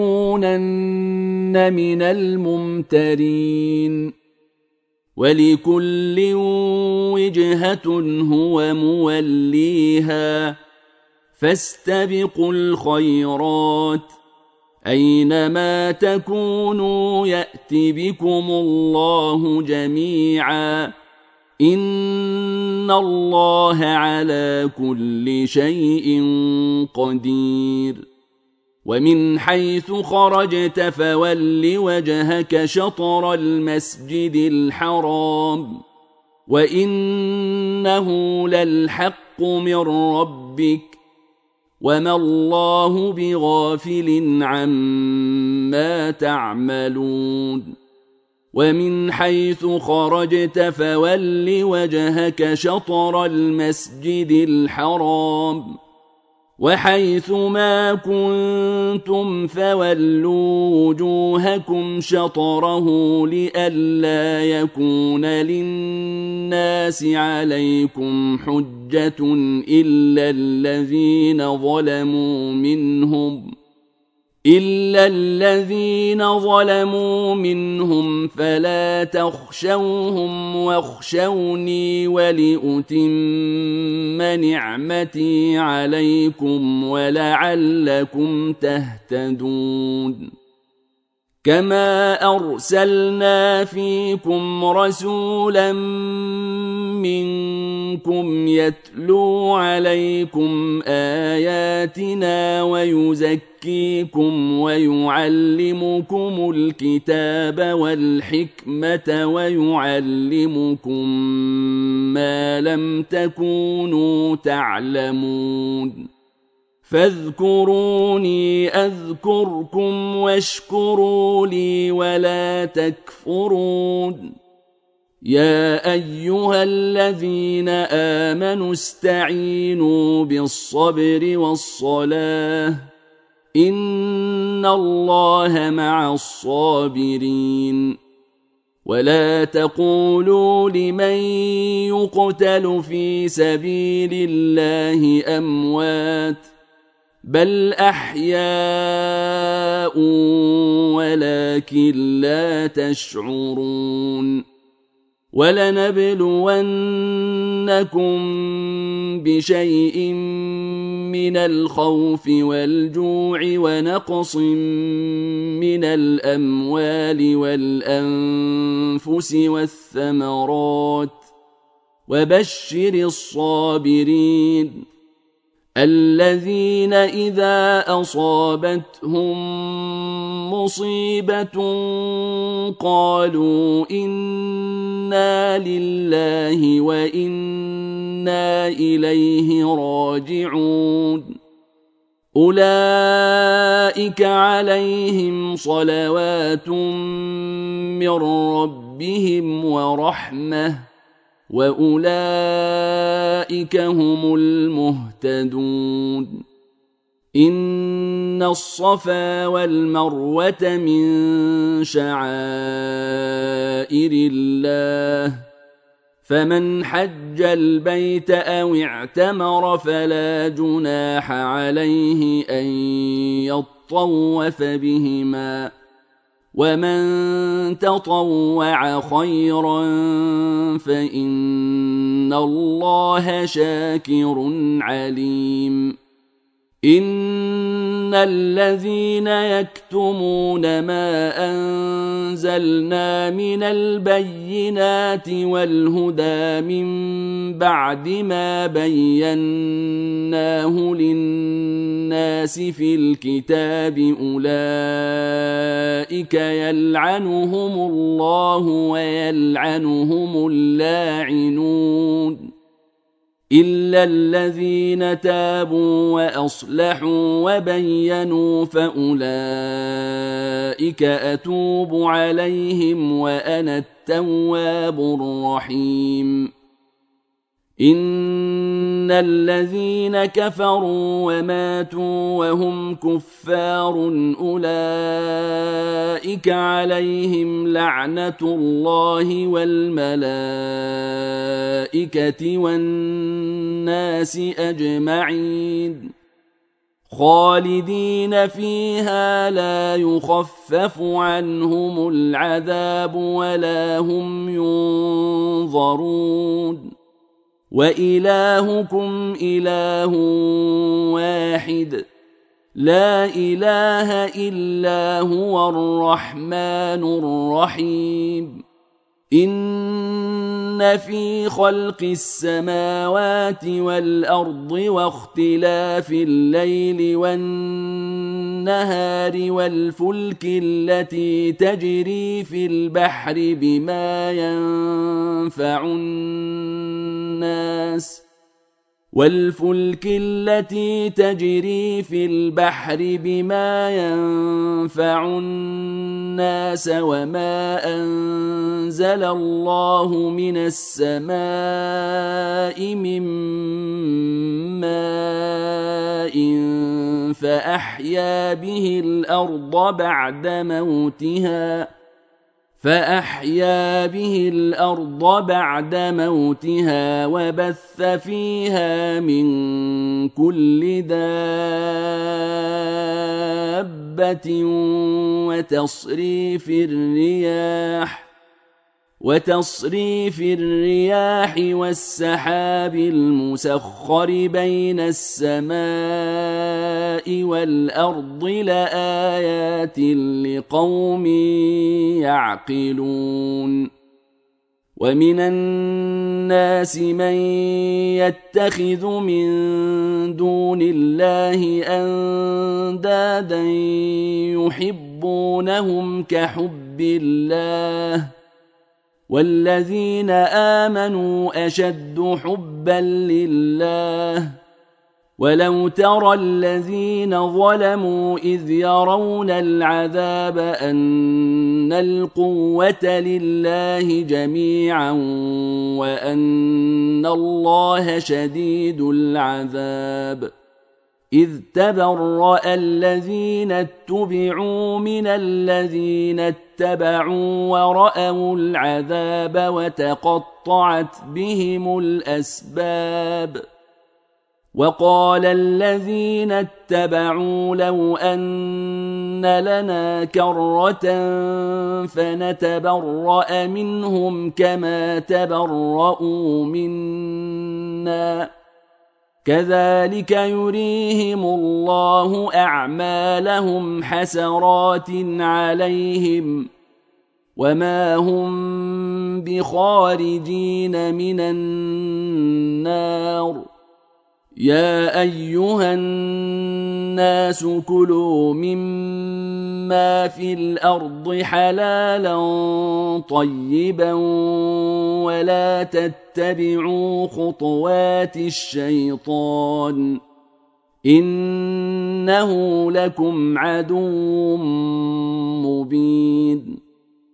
تكونن من الممترين ولكل وجهة هو موليها فاستبقوا الخيرات أينما تكونوا يأت بكم الله جميعا إن الله على كل شيء قدير ومن حيث خرجت فول وجهك شطر المسجد الحرام وإنه للحق من ربك وما الله بغافل عما تعملون ومن حيث خرجت فول وجهك شطر المسجد الحرام وحيث ما كنتم فولوا وجوهكم شطره لئلا يكون للناس عليكم حجة إلا الذين ظلموا منهم إلا الذين ظلموا منهم فلا تخشوهم واخشوني ولأتم نعمتي عليكم ولعلكم تهتدون كما أرسلنا فيكم رسولا منكم يتلو عليكم آياتنا ويزكي ويزكيكم ويعلمكم الكتاب والحكمة ويعلمكم ما لم تكونوا تعلمون فاذكروني أذكركم واشكروا لي ولا تكفرون يا أيها الذين آمنوا استعينوا بالصبر والصلاة إن الله مع الصابرين ولا تقولوا لمن يقتل في سبيل الله أموات بل أحياء ولكن لا تشعرون ولنبلونكم بشيء من الخوف والجوع ونقص من الأموال والأنفس والثمرات وبشر الصابرين الذين إذا أصابتهم مصيبة قالوا إنا لله وإنا إليه راجعون أولئك عليهم صلوات من ربهم ورحمة وأولئك هم المهتدون إن الصفا والمروة من شعائر الله فمن حج البيت أو اعتمر فلا جناح عليه أن يطوف بهما ومن تطوع خيرا فإن الله شاكر عليم إن الذين يكتمون ما أنزلنا من البينات والهدى من بعد ما بيناه للناس في الكتاب أولئك يلعنهم الله ويلعنهم اللاعنون إلا الذين تابوا وأصلحوا وبينوا فأولئك أتوب عليهم وأنا التواب الرحيم إن الذين كفروا وماتوا وهم كفار أولئك عليهم لعنة الله والملائكة والناس أجمعين خالدين فيها لا يخفف عنهم العذاب ولا هم ينظرون وإلهكم إله واحد لا إله إلا هو الرحمن الرحيم إن في خلق السماوات والأرض واختلاف الليل والنهار والفلك التي تجري في البحر بما ينفع الناس والفلك التي تجري في البحر بما ينفع الناس وما أنزل الله من السماء من ماء فأحيا به الأرض بعد موتها فأحيا به الأرض بعد موتها وبث فيها من كل دابة وتصريف الرياح وتصريف الرياح والسحاب المسخر بين السماء والأرض لآيات لقوم يعقلون ومن الناس من يتخذ من دون الله أندادا يحبونهم كحب الله والذين آمنوا أشد حبا لله ولو ترى الذين ظلموا إذ يرون العذاب أن القوة لله جميعا وأن الله شديد العذاب إذ تبرأ الذين اتبعوا من الذين اتبعوا ورأوا العذاب وتقطعت بهم الأسباب وقال الذين اتبعوا لو أن لنا كرة فنتبرأ منهم كما تبرؤوا منا كذلك يريهم الله أعمالهم حسرات عليهم وما هم بخارجين من النار يا أيها الناس كلوا مما في الأرض حلالا طيبا ولا تتبعوا خطوات الشيطان إنه لكم عدو مبين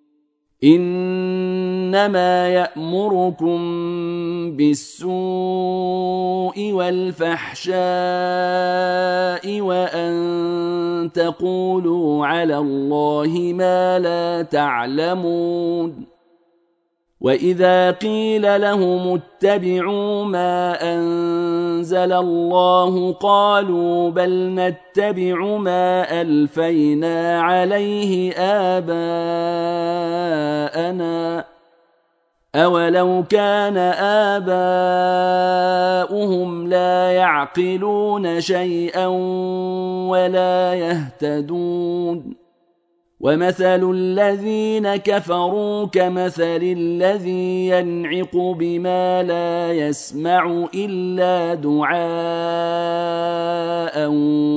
إنما يأمركم بالسوء والفحشاء وأن تقولوا على الله ما لا تعلمون وإذا قيل لهم اتبعوا ما أنزل الله قالوا بل نتبع ما ألفينا عليه آباءنا أولو كان آباؤهم لا يعقلون شيئا ولا يهتدون ومثل الذين كفروا كمثل الذي ينعق بما لا يسمع إلا دعاء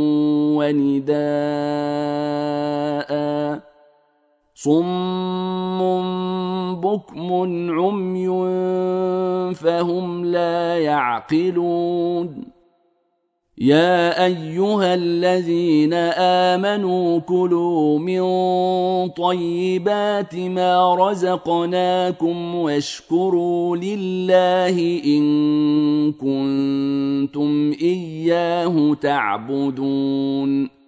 ونداء صم بكم عمي فهم لا يعقلون يا أيها الذين آمنوا كلوا من طيبات ما رزقناكم واشكروا لله إن كنتم إياه تعبدون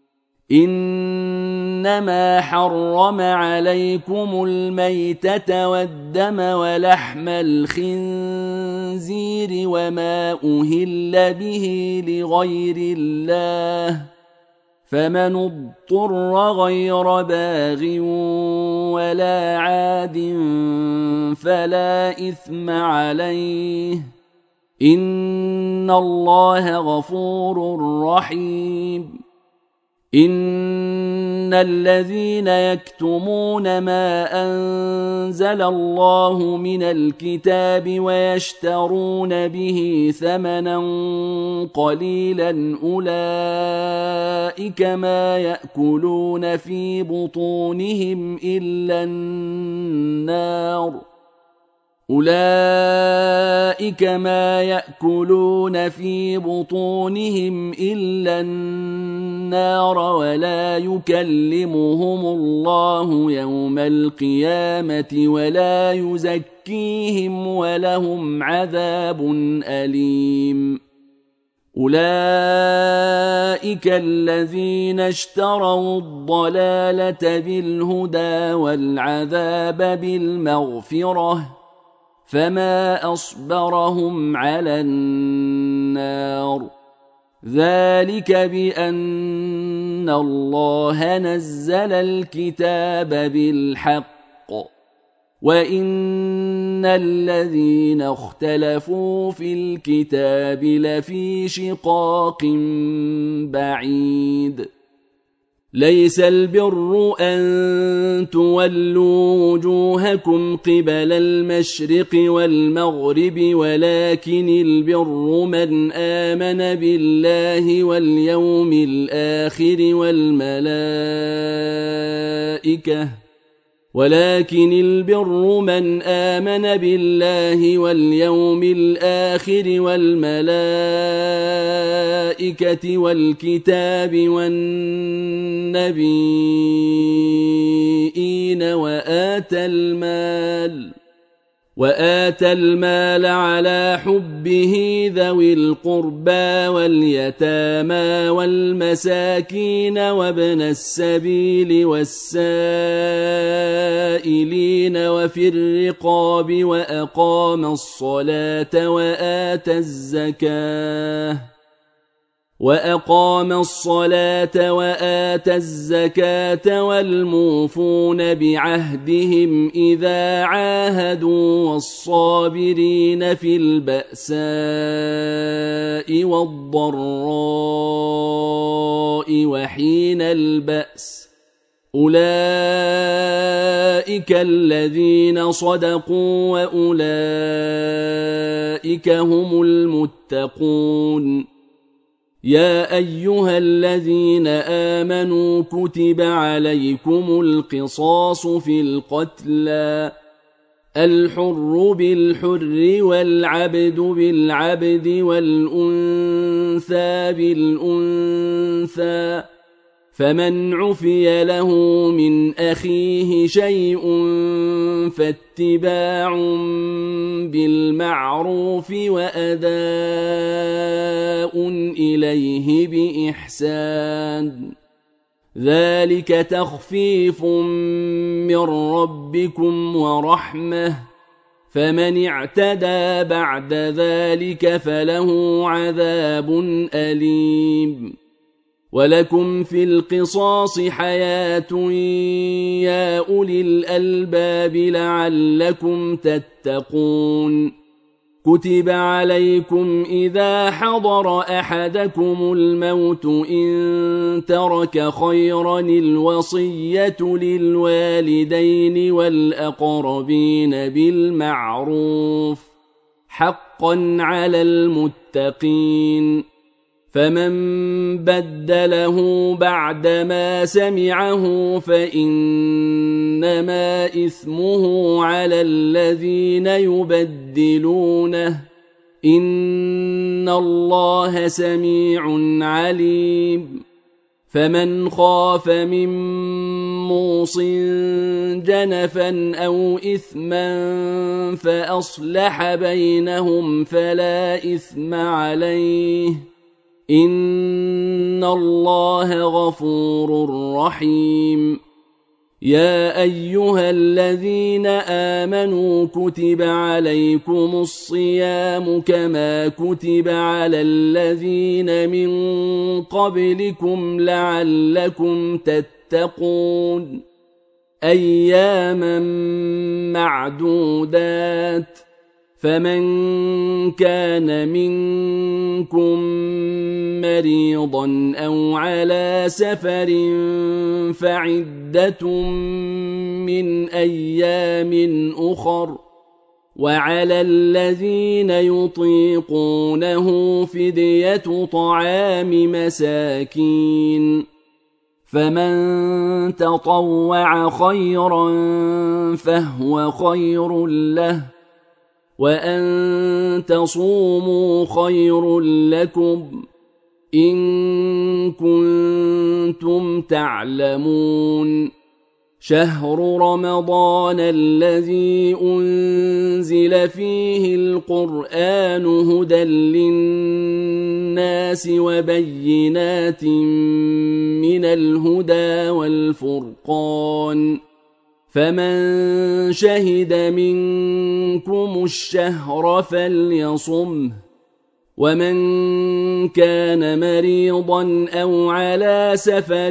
إنما حرم عليكم الميتة والدم ولحم الخنزير وما أهل به لغير الله فمن اضطر غير باغ ولا عاد فلا إثم عليه إن الله غفور رحيم إن الذين يكتمون ما أنزل الله من الكتاب ويشترون به ثمنا قليلا أولئك ما يأكلون في بطونهم إلا النار أولئك ما يأكلون في بطونهم إلا النار ولا يكلمهم الله يوم القيامة ولا يزكيهم ولهم عذاب أليم أولئك الذين اشتروا الضلالة بالهدى والعذاب بالمغفرة فما أصبرهم على النار ذلك بأن الله نزل الكتاب بالحق وإن الذين اختلفوا في الكتاب لفي شقاق بعيد ليس البر أن تولوا وجوهكم قبل المشرق والمغرب ولكن البر من آمن بالله واليوم الآخر والملائكة ولكن البر من آمن بالله واليوم الآخر والملائكة والكتاب والنبيين وآتى المال وآتى المال على حبه ذوي القربى واليتامى والمساكين وابن السبيل والسائلين وفي الرقاب وأقام الصلاة وآتى الزكاة وأقام الصلاة وآتى الزكاة والموفون بعهدهم إذا عاهدوا والصابرين في البأساء والضراء وحين البأس أولئك الذين صدقوا وأولئك هم المتقون يا أيها الذين آمنوا كتب عليكم القصاص في القتلى الحر بالحر والعبد بالعبد والأنثى بالأنثى فمن عفي له من أخيه شيء فاتباع بالمعروف وأداء إليه بإحسان ذلك تخفيف من ربكم ورحمة فمن اعتدى بعد ذلك فله عذاب أليم ولكم في القصاص حياة يا أولي الألباب لعلكم تتقون كتب عليكم إذا حضر أحدكم الموت إن ترك خيرا الوصية للوالدين والأقربين بالمعروف حقا على المتقين فمن بدله بعدما سمعه فإنما إثمه على الذين يبدلونه إن الله سميع عليم فمن خاف من موص جنفا أو إثما فأصلح بينهم فلا إثم عليه إن الله غفور رحيم يا أيها الذين آمنوا كتب عليكم الصيام كما كتب على الذين من قبلكم لعلكم تتقون أياما معدودات فمن كان منكم مريضا أو على سفر فعدة من أيام أخر وعلى الذين يطيقونه فدية طعام مساكين فمن تطوع خيرا فهو خير له وأن تصوموا خير لكم إن كنتم تعلمون شهر رمضان الذي أنزل فيه القرآن هدى للناس وبينات من الهدى والفرقان فمن شهد منكم الشهر فليصمه ومن كان مريضا أو على سفر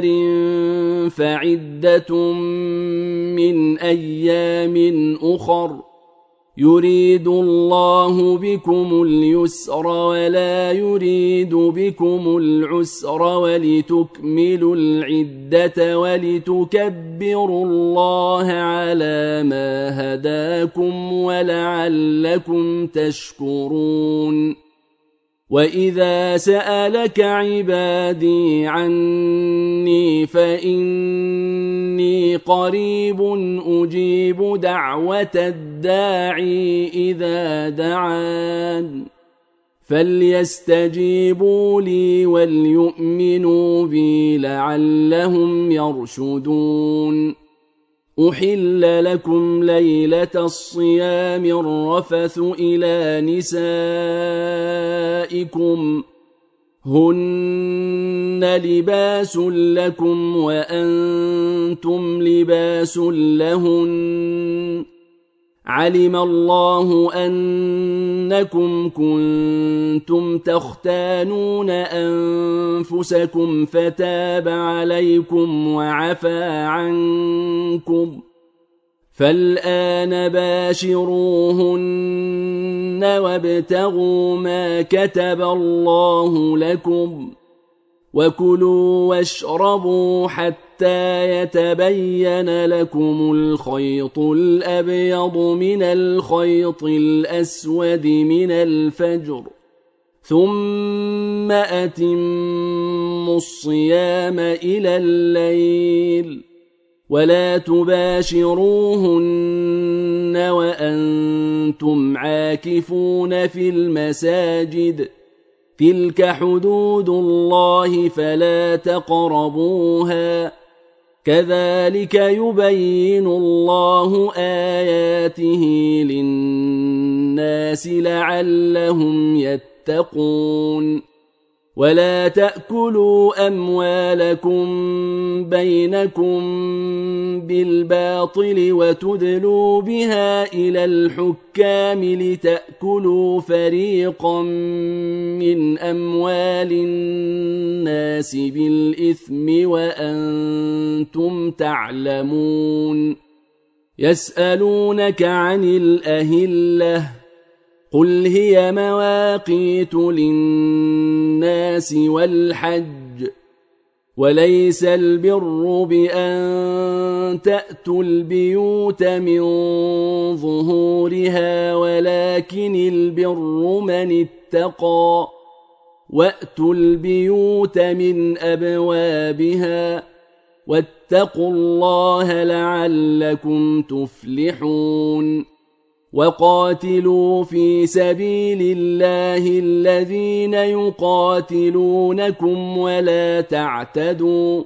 فعدة من أيام أخر يريد الله بكم اليسر ولا يريد بكم العسر ولتكملوا العدة ولتكبروا الله على ما هداكم ولعلكم تشكرون. وإذا سألك عبادي عني فإني قريب أجيب دعوة الداعي إذا دعان فليستجيبوا لي وليؤمنوا بي لعلهم يرشدون. أحل لكم ليلة الصيام الرفث إلى نسائكم هن لباس لكم وأنتم لباس لهن علم الله أنكم كنتم تختانون أنفسكم فتاب عليكم وعفى عنكم فالآن باشروهن وابتغوا ما كتب الله لكم وكلوا واشربوا حتى يتبين لكم الخيط الأبيض من الخيط الأسود من الفجر ثم أتموا الصيام إلى الليل ولا تباشروهن وأنتم عاكفون في المساجد تلك حدود الله فلا تقربوها كذلك يبين الله آياته للناس لعلهم يتقون. ولا تأكلوا أموالكم بينكم بالباطل وتدلوا بها إلى الحكام لتأكلوا فريقا من أموال الناس بالإثم وأنتم تعلمون. يسألونك عن الأهلة قل هي مواقيت للناس والحج وليس البر بأن تأتوا البيوت من ظهورها ولكن البر من اتقى وأتوا البيوت من أبوابها واتقوا الله لعلكم تفلحون. وقاتلوا في سبيل الله الذين يقاتلونكم ولا تعتدوا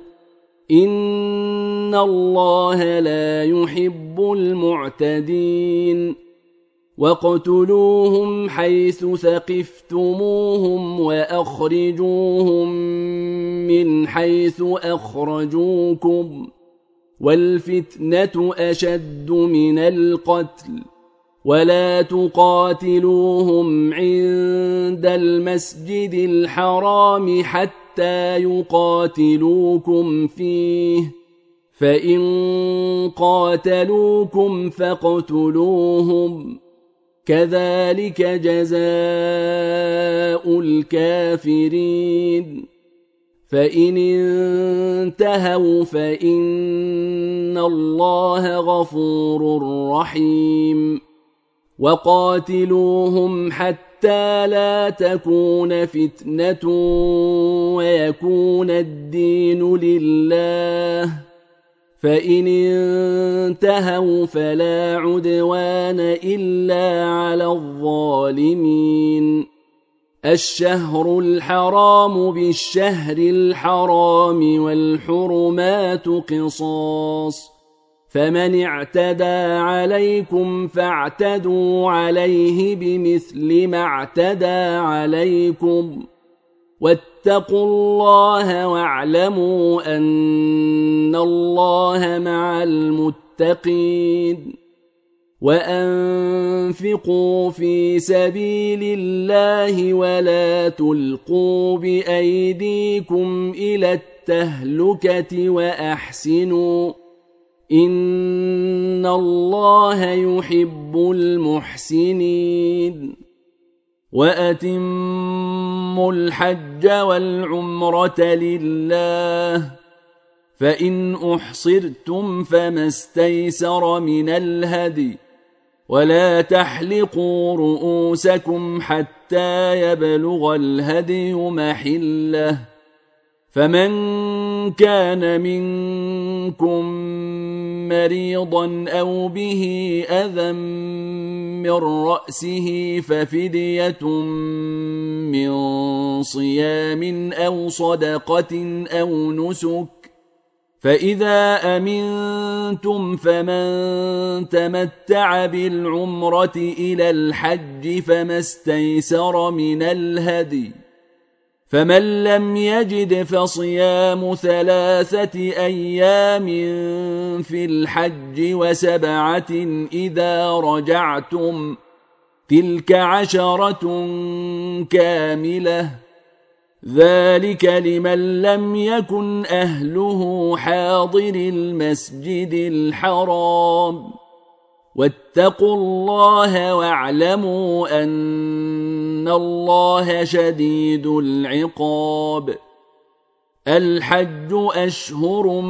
إن الله لا يحب المعتدين. واقتلوهم حيث ثقفتموهم وأخرجوهم من حيث أخرجوكم والفتنة أشد من القتل ولا تقاتلوهم عند المسجد الحرام حتى يقاتلوكم فيه فإن قاتلوكم فاقتلوهم كذلك جزاء الكافرين. فإن انتهوا فإن الله غفور رحيم. وقاتلوهم حتى لا تكون فتنة ويكون الدين لله فإن انتهوا فلا عدوان إلا على الظالمين. الشهر الحرام بالشهر الحرام والحرمات قصاص فمن اعتدى عليكم فاعتدوا عليه بمثل ما اعتدى عليكم واتقوا الله واعلموا أن الله مع المتقين. وأنفقوا في سبيل الله ولا تلقوا بأيديكم إلى التهلكة وأحسنوا إن الله يحب المحسنين وأتموا الحج والعمرة لله فإن أحصرتم فما استيسر من الهدي ولا تحلقوا رؤوسكم حتى يبلغ الهدي محله فمن كان منكم مريضا أو به أذى من رأسه ففدية من صيام أو صدقة أو نسك فإذا أمنتم فمن تمتع بالعمرة إلى الحج فما استيسر من الهدي فمن لم يجد فصيام ثلاثة أيام في الحج وسبعة إذا رجعتم تلك عشرة كاملة ذلك لمن لم يكن أهله حاضر المسجد الحرام واتقوا الله واعلموا أن الله شديد العقاب الحج أشهر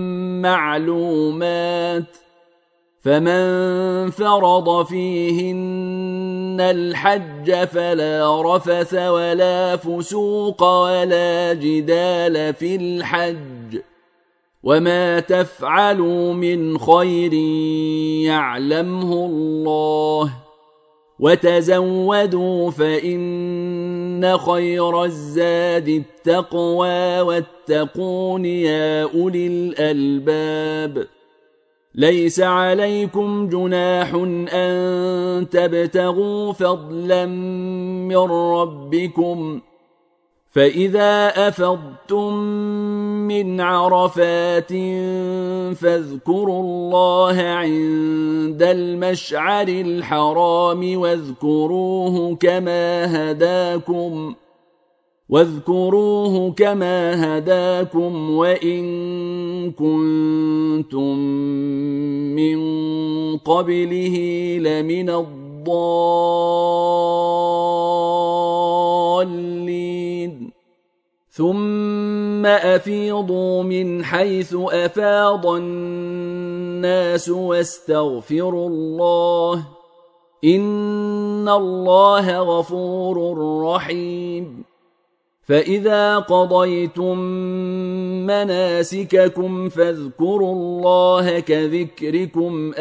معلومات فمن فرض فيهن الحج فلا رفث ولا فسوق ولا جدال في الحج وما تفعلوا من خير يعلمه الله وتزودوا فإن خير الزاد التقوى واتقون يا أولي الألباب ليس عليكم جناح أن تبتغوا فضلا من ربكم فإذا أفضتم من عرفات فاذكروا الله عند المشعر الحرام واذكروه كما هداكم واذكروه كما هداكم وإن كنتم من قبله لمن الضالين ثم أفيضوا من حيث أفاض الناس واستغفروا الله إن الله غفور رحيم فإذا قضيتم مناسككم فاذكروا الله كذكركم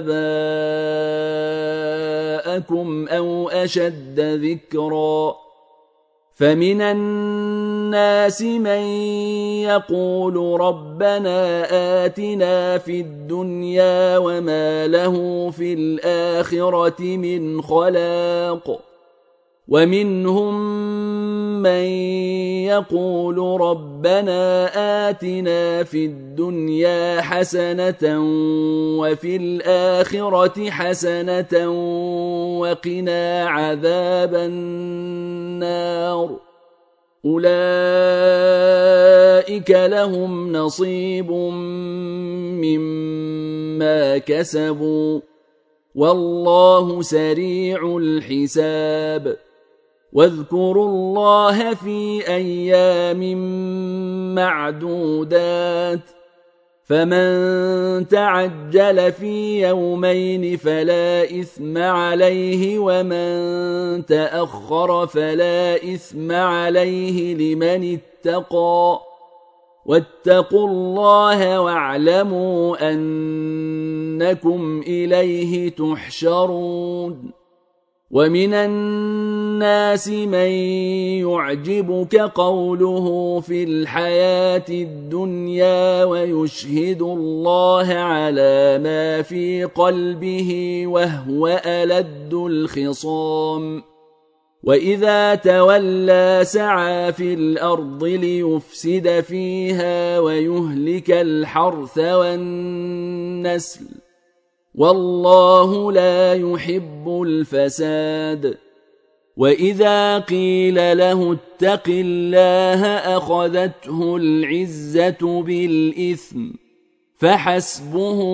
آباءكم أو أشد ذكرا فمن الناس من يقول ربنا آتنا في الدنيا وما له في الآخرة من خلاق ومنهم من يقول ربنا آتنا في الدنيا حسنة وفي الآخرة حسنة وقنا عذاب النار أولئك لهم نصيب مما كسبوا والله سريع الحساب واذكروا الله في أيام معدودات فمن تعجل في يومين فلا إثم عليه ومن تأخر فلا إثم عليه لمن اتقى واتقوا الله واعلموا أنكم إليه تحشرون ومن الناس من يعجبك قوله في الحياة الدنيا ويشهد الله على ما في قلبه وهو ألد الخصام وإذا تولى سعى في الأرض ليفسد فيها ويهلك الحرث والنسل والله لا يحب الفساد وإذا قيل له اتق الله أخذته العزة بالإثم فحسبه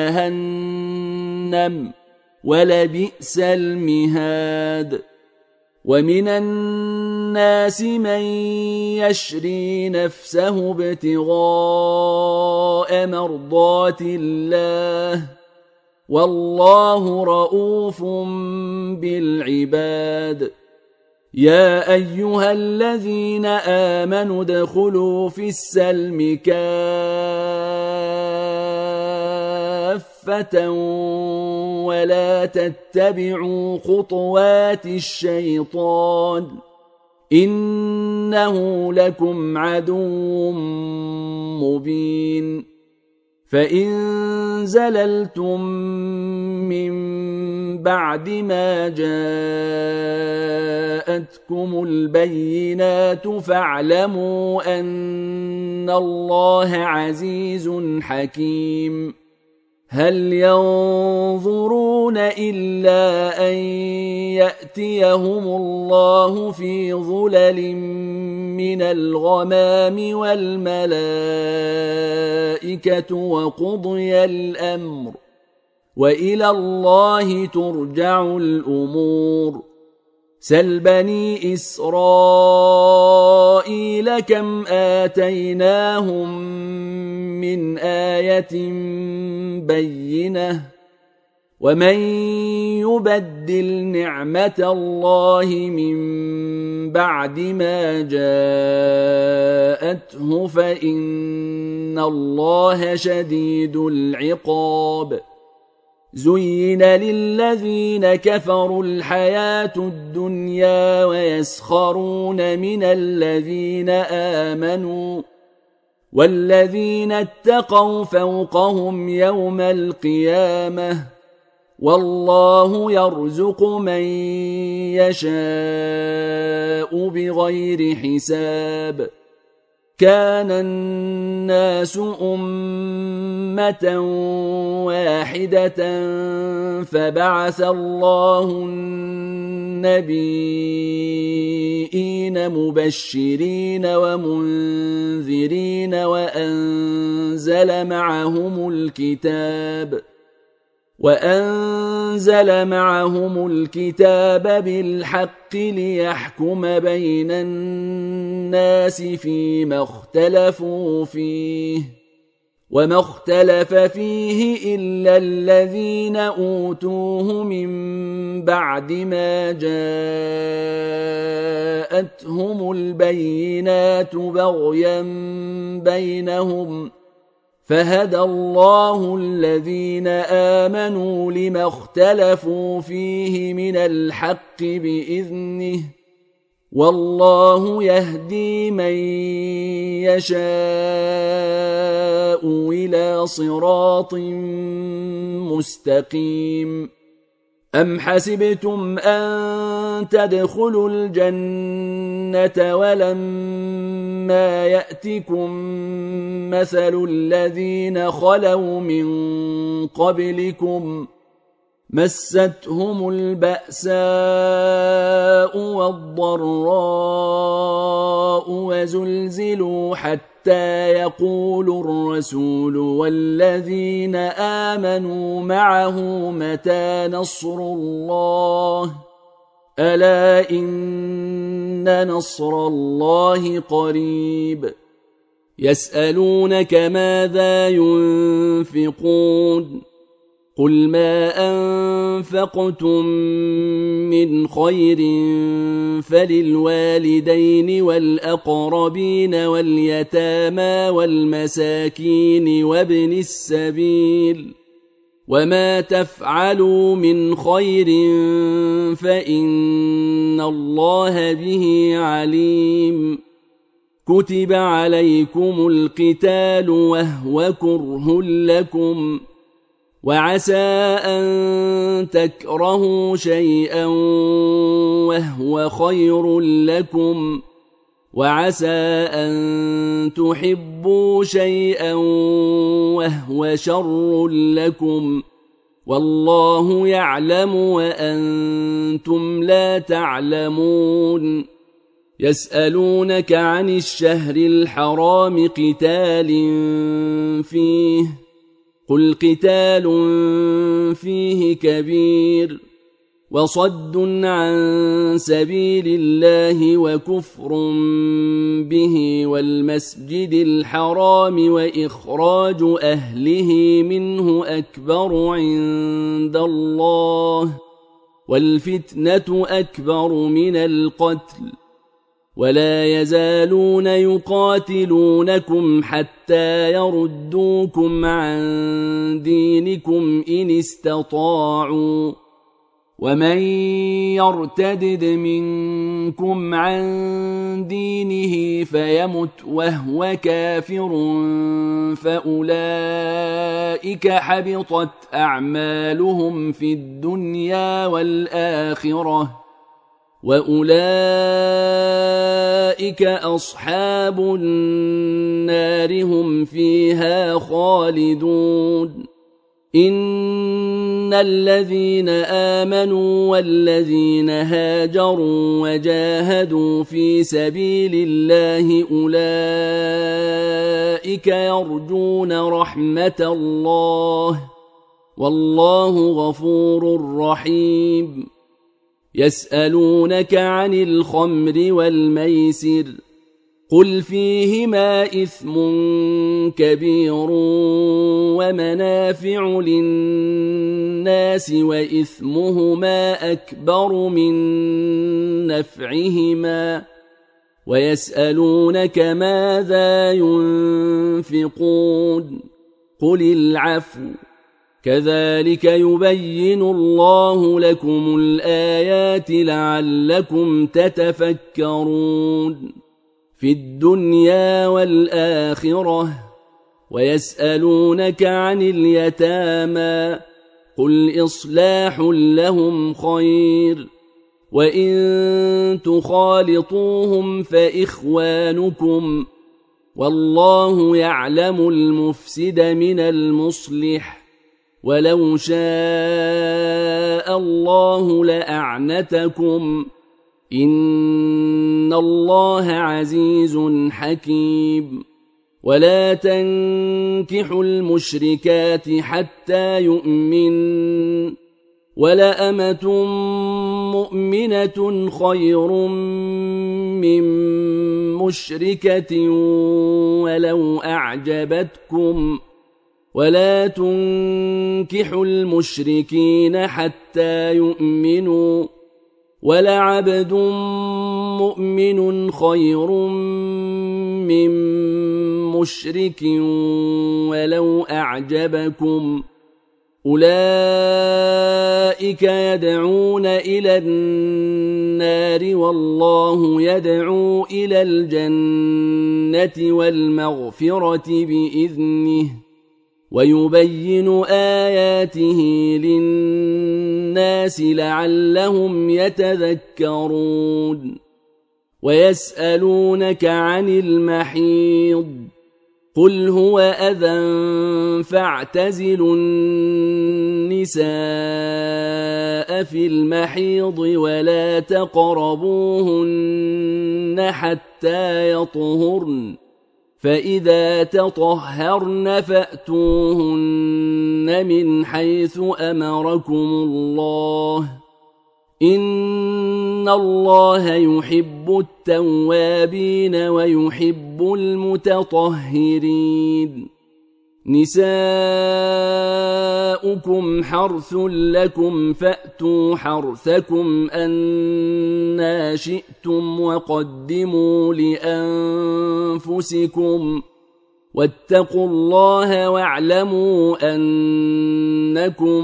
جهنم ولبئس المهاد. ومن الناس من يشري نفسه ابتغاء مرضات الله والله رؤوف بالعباد. يا أيها الذين آمنوا ادخلوا في السلم كافة ولا تتبعوا خطوات الشيطان إنه لكم عدو مبين. فإن زللتم من بعد ما جاءتكم البينات فاعلموا أن الله عزيز حكيم. هل ينظرون إلا أن يأتيهم الله في ظلل من الغمام والملائكة وقضي الأمر وإلى الله ترجع الأمور. سل بني إسرائيل كم آتيناهم من آية بينة ومن يبدل نعمة الله من بعد ما جاءته فإن الله شديد العقاب. زين للذين كفروا الحياة الدنيا ويسخرون من الذين آمنوا والذين اتقوا فوقهم يوم القيامة والله يرزق من يشاء بغير حساب. كان الناس أمة واحدة فبعث الله النبيين مبشرين ومنذرين وأنزل معهم الكتاب وأنزل معهم الكتاب بالحق ليحكم بين الناس فيما اختلفوا فيه وما اختلف فيه إلا الذين أوتوه من بعد ما جاءتهم البينات بغيا بينهم فهدى الله الذين آمنوا لما اختلفوا فيه من الحق بإذنه والله يهدي من يشاء إلى صراط مستقيم. أم حسبتم أن تدخلوا الجنة ولما يأتكم مثل الذين خلوا من قبلكم مستهم البأساء والضراء وزلزلوا حتى يقول الرسول والذين آمنوا معه متى نصر الله ألا إن نصر الله قريب. يسألونك ماذا ينفقون قل ما أنفقتم من خير فللوالدين والأقربين واليتامى والمساكين وابن السبيل وما تفعلوا من خير فإن الله به عليم. كتب عليكم القتال وهو كره لكم وعسى أن تكرهوا شيئا وهو خير لكم وعسى أن تحبوا شيئا وهو شر لكم والله يعلم وأنتم لا تعلمون. يسألونك عن الشهر الحرام قتال فيه قل قتال فيه كبير وصد عن سبيل الله وكفر به والمسجد الحرام وإخراج أهله منه أكبر عند الله والفتنة أكبر من القتل ولا يزالون يقاتلونكم حتى يردوكم عن دينكم إن استطاعوا ومن يرتدد منكم عن دينه فيمت وهو كافر فأولئك حبطت أعمالهم في الدنيا والآخرة وأولئك أصحاب النار هم فيها خالدون إن الذين آمنوا والذين هاجروا وجاهدوا في سبيل الله أولئك يرجون رحمة الله والله غفور رحيم يسألونك عن الخمر والميسر قل فيهما إثم كبير ومنافع للناس وإثمهما أكبر من نفعهما ويسألونك ماذا ينفقون قل العفو كذلك يبين الله لكم الآيات لعلكم تتفكرون في الدنيا والآخرة ويسألونك عن اليتامى قل إصلاح لهم خير وإن تخالطوهم فإخوانكم والله يعلم المفسد من المصلح ولو شاء الله لأعنتكم إن الله عزيز حكيم ولا تنكحوا المشركات حتى يؤمن ولأمة مؤمنة خير من مشركة ولو أعجبتكم ولا تنكحوا المشركين حتى يؤمنوا ولعبد مؤمن خير من مشرك ولو أعجبكم أولئك يدعون إلى النار والله يدعو إلى الجنة والمغفرة بإذنه ويبين آياته للناس لعلهم يتذكرون ويسألونك عن المحيض قل هو أذى فاعتزلوا النساء في المحيض ولا تقربوهن حتى يطهرن فإذا تطهرن فأتوهن من حيث أمركم الله إن الله يحب التوابين ويحب المتطهرين نساؤكم حرث لكم فأتوا حرثكم أنى شئتم وقدموا لأنفسكم واتقوا الله واعلموا أنكم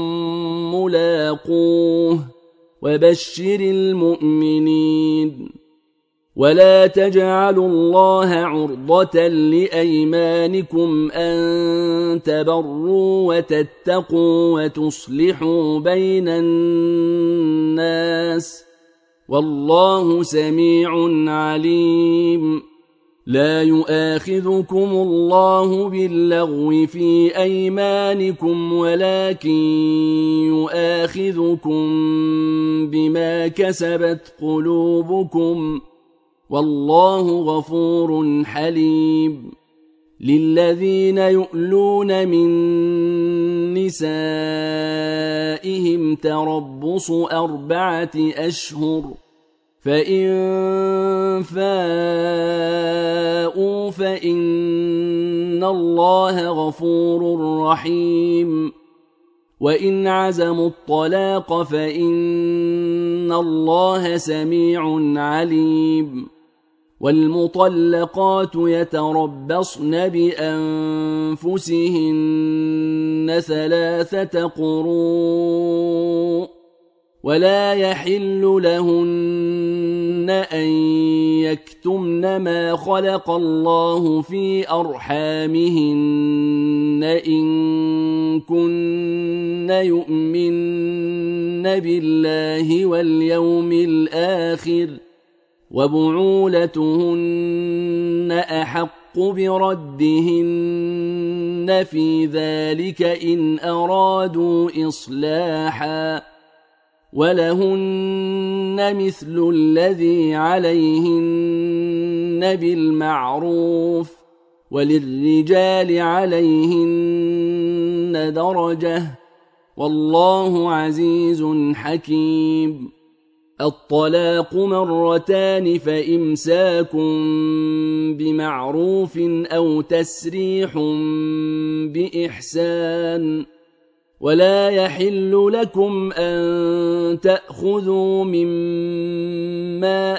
ملاقوه وبشر المؤمنين ولا تجعلوا الله عرضة لأيمانكم أن تبروا وتتقوا وتصلحوا بين الناس والله سميع عليم لا يؤاخذكم الله باللغو في أيمانكم ولكن يؤاخذكم بما كسبت قلوبكم والله غفور حليم للذين يؤلون من نسائهم تربص أربعة أشهر فإن فاءوا فإن الله غفور رحيم وإن عزموا الطلاق فإن الله سميع عليم والمطلقات يتربصن بأنفسهن ثلاثة قروء ولا يحل لهن أن يكتمن ما خلق الله في أرحامهن إن كن يؤمن بالله واليوم الآخر وبعولتهن أحق بردهن في ذلك إن أرادوا إصلاحا ولهن مثل الذي عليهن بالمعروف وللرجال عليهن درجة والله عزيز حكيم الطلاق مرتان فإمساك بمعروف أو تسريح بإحسان ولا يحل لكم أن تأخذوا مما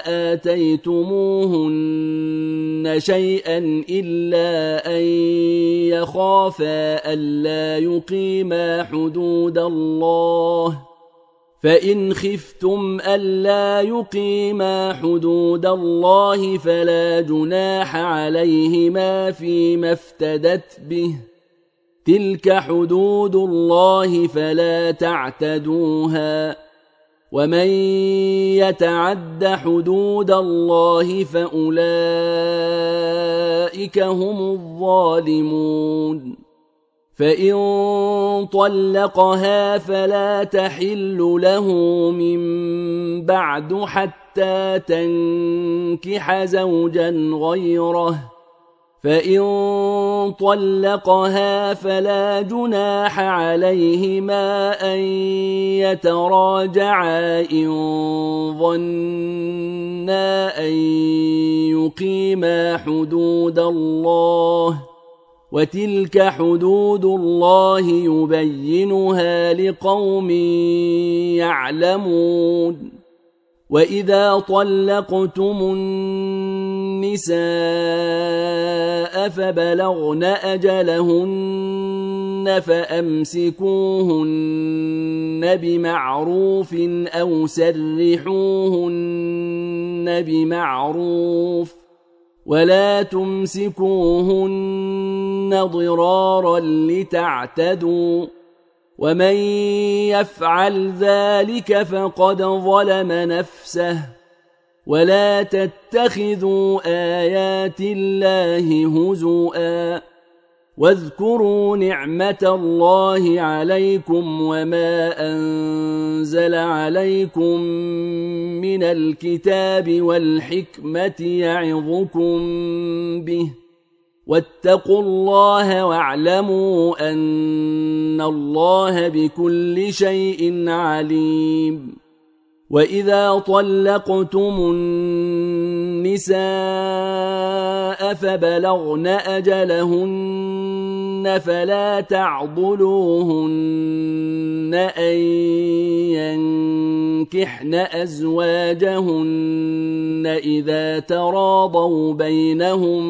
آتيتموهن شيئا إلا أن يخافا ألا يقيما حدود الله فإن خفتم ألا يقيما حدود الله فلا جناح عليهما فيما افتدت به تلك حدود الله فلا تعتدوها ومن يتعد حدود الله فأولئك هم الظالمون فإن طلقها فلا تحل له من بعد حتى تنكح زوجا غيره فإن طلقها فلا جناح عليهما أن يتراجعا إن ظنا أن يقيما حدود الله وتلك حدود الله يبينها لقوم يعلمون وإذا طلقتم النساء فبلغن أجلهن فأمسكوهن بمعروف أو سرحوهن بمعروف ولا تمسكوهن ضرارا لتعتدوا ومن يفعل ذلك فقد ظلم نفسه ولا تتخذوا آيات الله هزؤا واذكروا نعمة الله عليكم وما أنزل عليكم من الكتاب والحكمة يعظكم به واتقوا الله واعلموا أن الله بكل شيء عليم وإذا طلقتم النساء فبلغن أجلهن فلا تعضلوهن أن ينكحن أزواجهن إذا تراضوا بينهم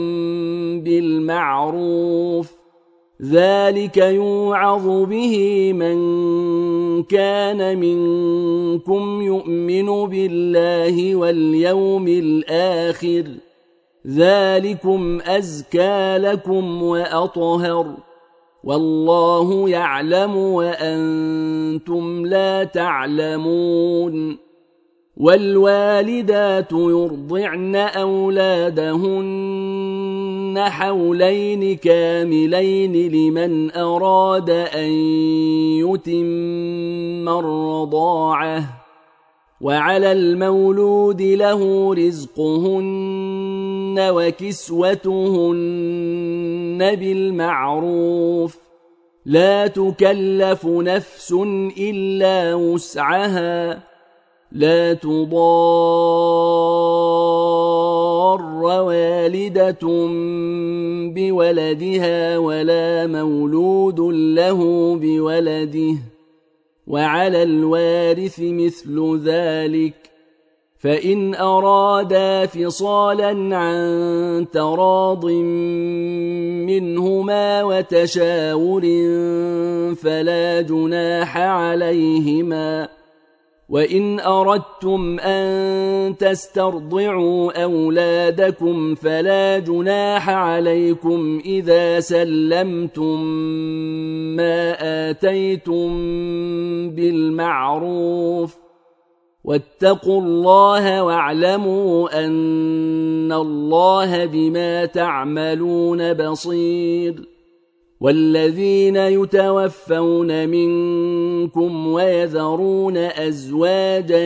بالمعروف ذلك يوعظ به من كان منكم يؤمن بالله واليوم الآخر ذلكم أزكى لكم وأطهر والله يعلم وأنتم لا تعلمون والوالدات يرضعن أولادهن حولين كاملين لمن أراد أن يتم الرضاعة وعلى المولود له رزقهن وكسوتهن بالمعروف لا تكلف نفس إلا وسعها لا تضار والدة بولدها ولا مولود له بولده وعلى الوارث مثل ذلك فإن أرادا فصالا عن تراض منهما وتشاور فلا جناح عليهما وإن أردتم أن تسترضعوا أولادكم فلا جناح عليكم إذا سلمتم ما آتيتم بالمعروف واتقوا الله واعلموا أن الله بما تعملون بصير والذين يتوفون منكم ويذرون أزواجا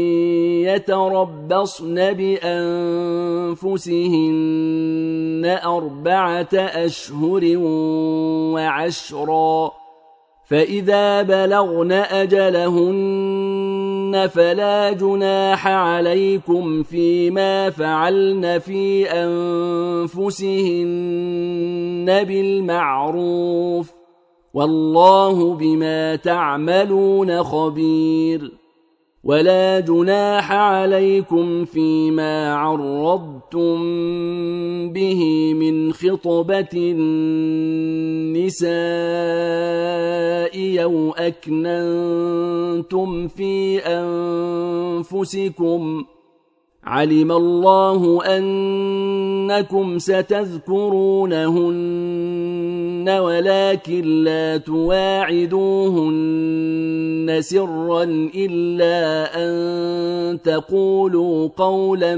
يتربصن بأنفسهن أربعة أشهر وعشرا فإذا بلغن أجلهن فلا جناح عليكم فيما فعلن في أنفسهن بالمعروف والله بما تعملون خبير ولا جناح عليكم فيما عرضتم به من خطبة النساء أو أكننتم في أنفسكم علم الله أنكم ستذكرونهن ولكن لا تواعدوهن سرا إلا أن تقولوا قولا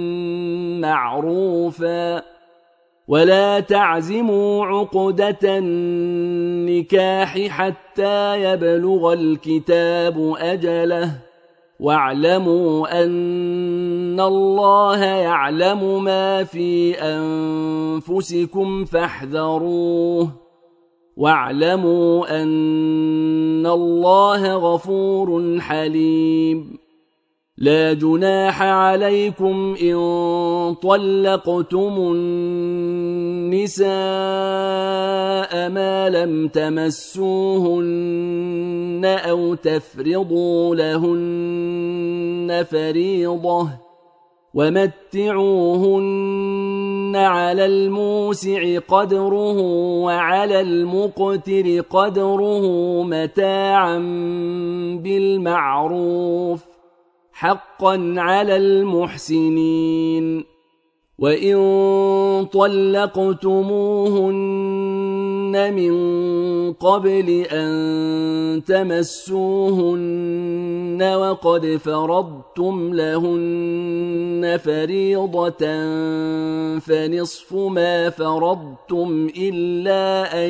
معروفا ولا تعزموا عقدة النكاح حتى يبلغ الكتاب أجله واعلموا أن الله يعلم ما في أنفسكم فاحذروه واعلموا أن الله غفور حليم لا جناح عليكم إن طلقتم النساء ما لم تمسوهن أو تفرضوا لهن فريضة ومتعوهن على الموسع قدره وعلى المقتر قدره متاعا بالمعروف حقا على المحسنين وإن طلقتموهن من قبل أن تمسوهن وقد فرضتم لهن فريضة فنصف ما فرضتم إلا أن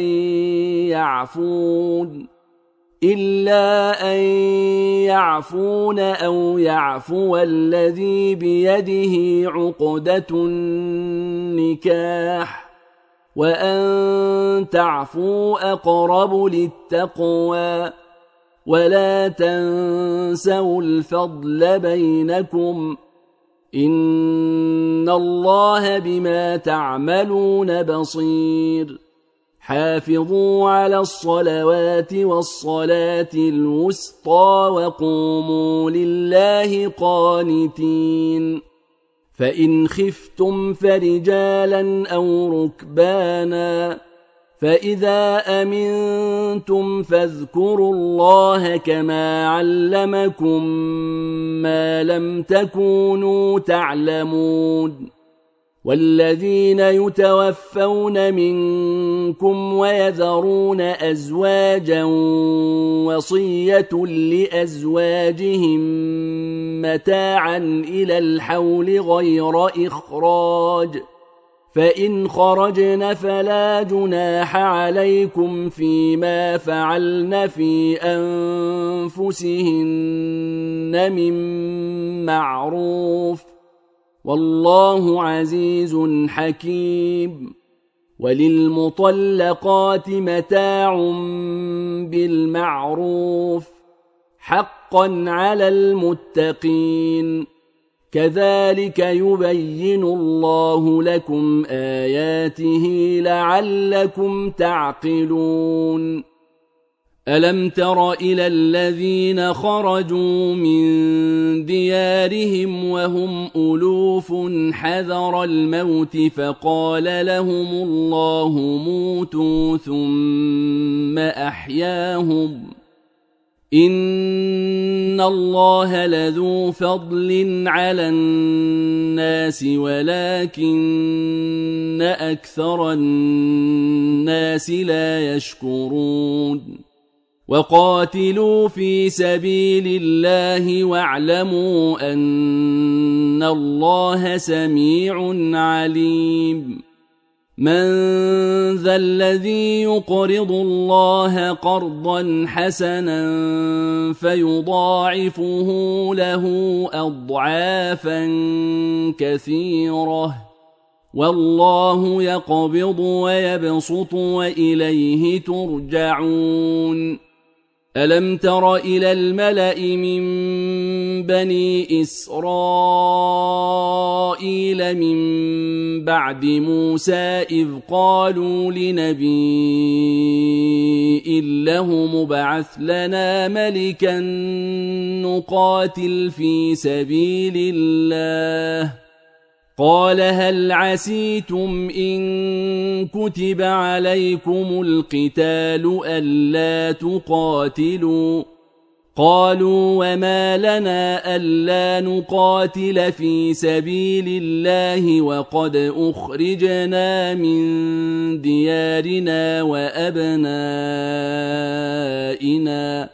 يعفون إلا أن يعفون أو يعفو الذي بيده عقدة النكاح وأن تعفوا أقرب للتقوى ولا تنسوا الفضل بينكم إن الله بما تعملون بصير حافظوا على الصلوات والصلاة الوسطى وقوموا لله قانتين فإن خفتم فرجالا أو ركبانا فإذا أمنتم فاذكروا الله كما علمكم ما لم تكونوا تعلمون والذين يتوفون منكم ويذرون أزواجا وصية لأزواجهم متاعا إلى الحول غير إخراج فإن خرجن فلا جناح عليكم فيما فعلن في أنفسهن من معروف والله عزيز حكيم. وللمطلقات متاع بالمعروف حقا على المتقين. كذلك يبين الله لكم آياته لعلكم تعقلون. ألم تر إلى الذين خرجوا من ديارهم وهم ألوف حذر الموت فقال لهم الله موتوا ثم أحياهم إن الله لذو فضل على الناس ولكن أكثر الناس لا يشكرون. وقاتلوا في سبيل الله واعلموا أن الله سميع عليم. من ذا الذي يقرض الله قرضا حسنا فيضاعفه له أضعافا كثيرة والله يقبض ويبسط وإليه ترجعون. ألم تر إلى الملأ من بني إسرائيل من بعد موسى إذ قالوا لنبي له مبعث لنا ملكا نقاتل في سبيل الله قال هل عسيتم إن كتب عليكم القتال ألا تقاتلوا قالوا وما لنا ألا نقاتل في سبيل الله وقد أخرجنا من ديارنا وأبنائنا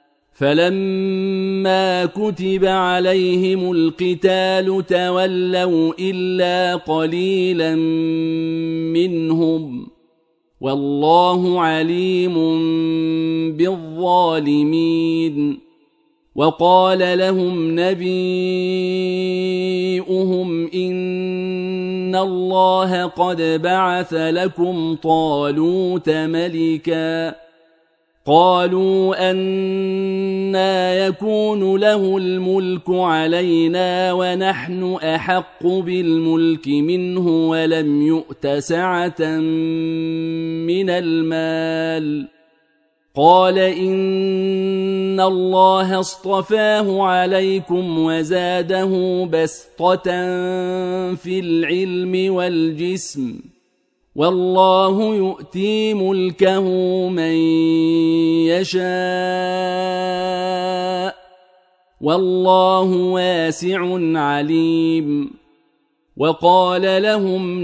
فلما كتب عليهم القتال تولوا إلا قليلا منهم والله عليم بالظالمين. وقال لهم نبيؤهم إن الله قد بعث لكم طالوت ملكا قالوا أنى يكون له الملك علينا ونحن أحق بالملك منه ولم يؤت سعة من المال قال إن الله اصطفاه عليكم وزاده بسطة في العلم والجسم والله يؤتي ملكه من يشاء والله واسع عليم. وقال لهم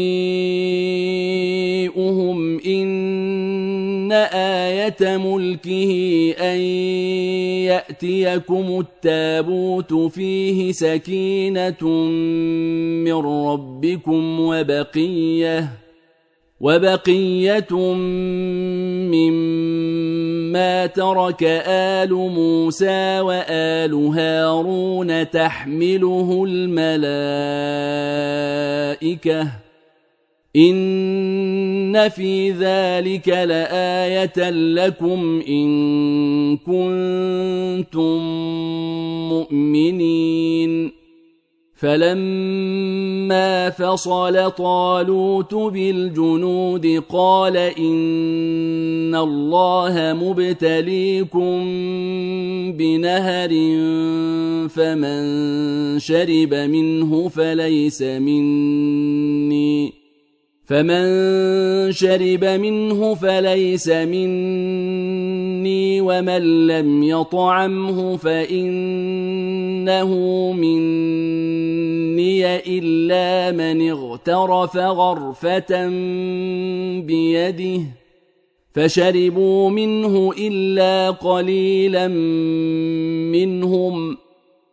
نبيؤهم إن آية ملكه أن يأتيكم التابوت فيه سكينة من ربكم وبقية وبقية مما ترك آل موسى وآل هارون تحمله الملائكة إن في ذلك لآية لكم إن كنتم مؤمنين. فلما فصل طالوت بالجنود قال إن الله مبتليكم بنهر فمن شرب منه فليس مني فمن شرب منه فليس مني ومن لم يطعمه فإنه مني إلا من اغترف غرفة بيده فشربوا منه إلا قليلا منهم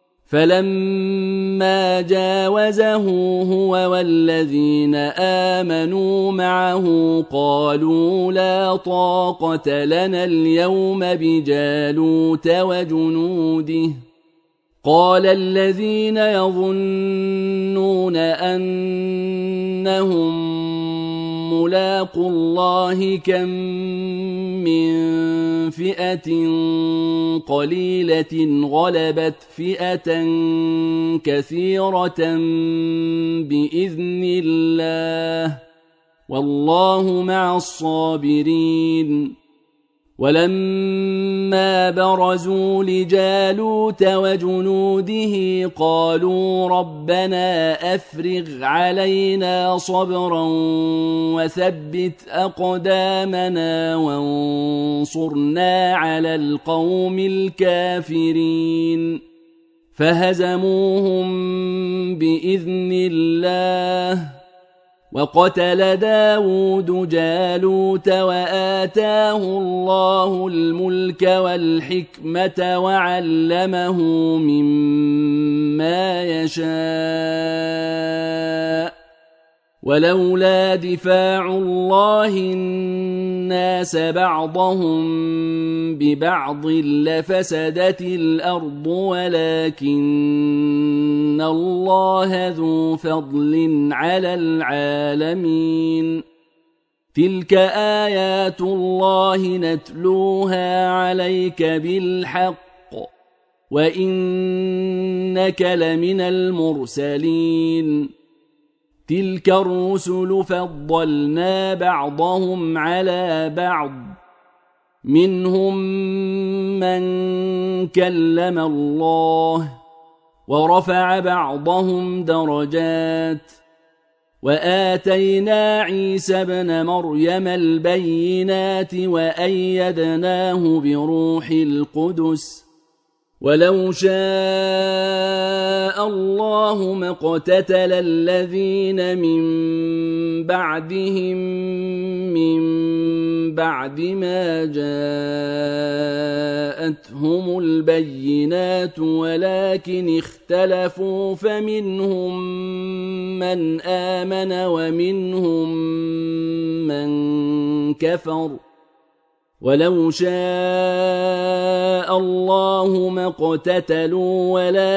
فلما جاوزه هو والذين آمنوا معه قالوا لا طاقة لنا اليوم بجالوت وجنوده قال الذين يظنون أنهم ملاقو الله كم من فئة قليلة غلبت فئة كثيرة بإذن الله والله مع الصابرين. ولما برزوا لجالوت وجنوده قالوا ربنا أفرغ علينا صبرا وثبت أقدامنا وانصرنا على القوم الكافرين فهزموهم بإذن الله. وقتل داود جالوت وآتاه الله الملك والحكمة وعلمه مما يشاء ولولا دفاع الله الناس بعضهم ببعض لفسدت الأرض ولكن الله ذو فضل على العالمين. تلك آيات الله نتلوها عليك بالحق وإنك لمن المرسلين. تلك الرسل فضلنا بعضهم على بعض منهم من كلم الله ورفع بعضهم درجات وآتينا عيسى ابن مريم البينات وأيدناه بروح القدس ولو شاء الله ما اقتتل الذين من بعدهم من بعد ما جاءتهم البينات ولكن اختلفوا فمنهم من آمن ومنهم من كفر ولو شاء الله ما اقتتلوا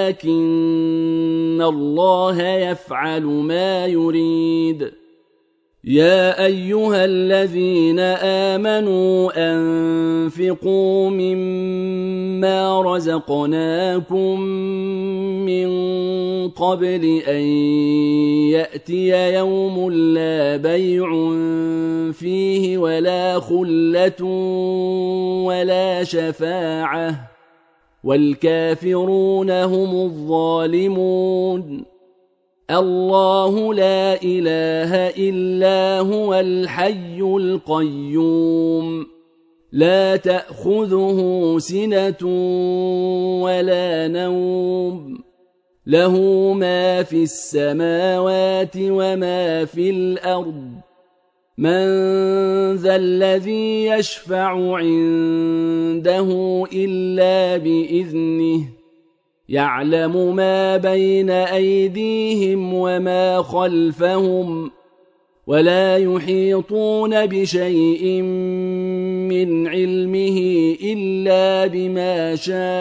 ولكن الله يفعل ما يريد. يا أيها الذين آمنوا أنفقوا مما رزقناكم من قبل أن يأتي يوم لا بيع فيه ولا خلة ولا شفاعة والكافرون هم الظالمون. الله لا إله إلا هو الحي القيوم لا تأخذه سنة ولا نوم له ما في السماوات وما في الأرض. من ذا الذي يشفع عنده إلا بإذنه يعلم ما بين أيديهم وما خلفهم ولا يحيطون بشيء من علمه إلا بما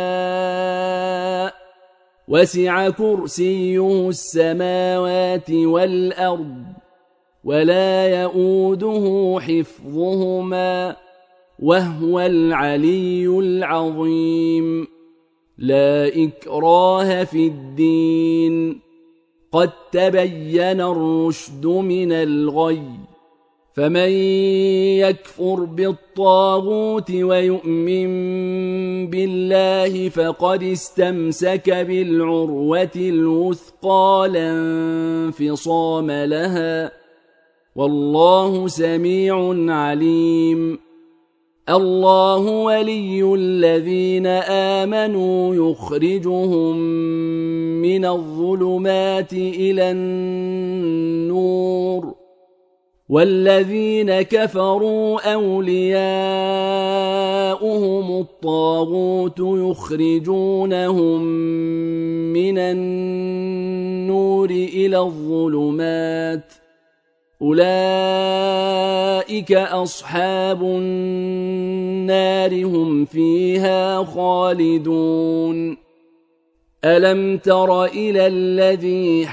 شاء وسع كرسيه السماوات والأرض ولا يؤوده حفظهما وهو العلي العظيم. لا إكراه في الدين قد تبين الرشد من الغي فمن يكفر بالطاغوت ويؤمن بالله فقد استمسك بالعروة الوثقى لا انفصام لها والله سميع عليم. الله ولي الذين آمنوا يخرجهم من الظلمات إلى النور والذين كفروا أولياؤهم الطاغوت يخرجونهم من النور إلى الظلمات أولئك أصحاب النار هم فيها خالدون. ألم تر إلى الذي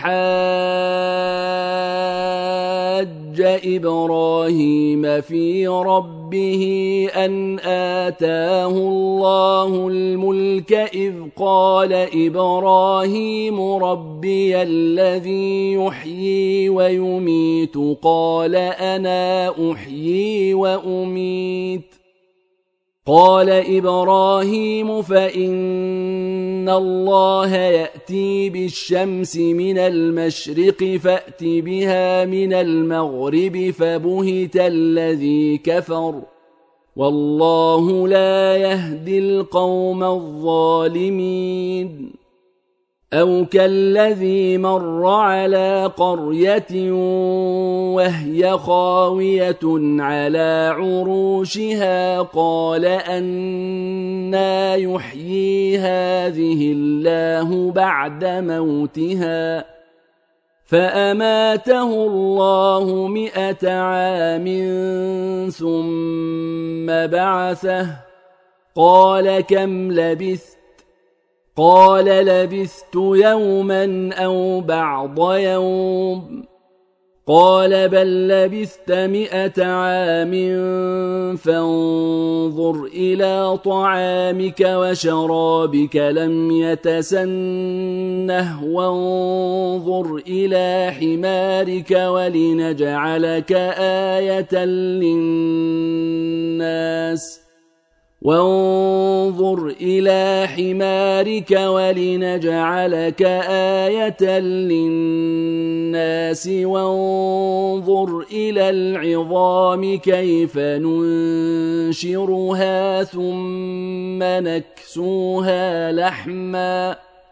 حاج إبراهيم في ربه أن آتاه الله الملك إذ قال إبراهيم ربي الذي يحيي ويميت قال أنا أحيي وأميت قال إبراهيم فإن الله يأتي بالشمس من المشرق فأت بها من المغرب فبهت الذي كفر والله لا يهدي القوم الظالمين أو كالذي مر على قرية وهي خاوية على عروشها قال أنى يحيي هذه الله بعد موتها فأماته الله مئة عام ثم بعثه قال كم لبثت قال لبثت يوما أو بعض يوم قال بل لبثت مئة عام فانظر إلى طعامك وشرابك لم يتسنه وانظر إلى حمارك ولنجعلك آية للناس وانظر إلى حمارك ولنجعلك آية للناس وانظر إلى العظام كيف ننشرها ثم نكسوها لحما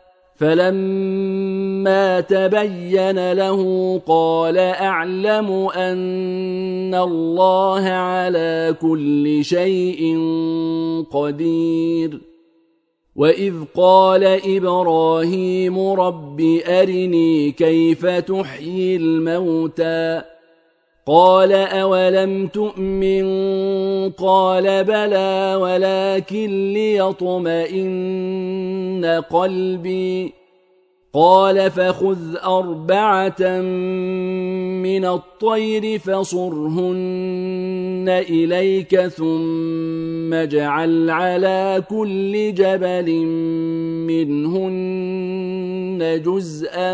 فلما تبين له قال أعلم أن الله على كل شيء قدير وإذ قال إبراهيم رب أرني كيف تحيي الموتى قال أولم تؤمن قال بلى ولكن ليطمئن قلبي قال فخذ أربعة من الطير فصرهن إليك ثم اجعل على كل جبل منهن جزءا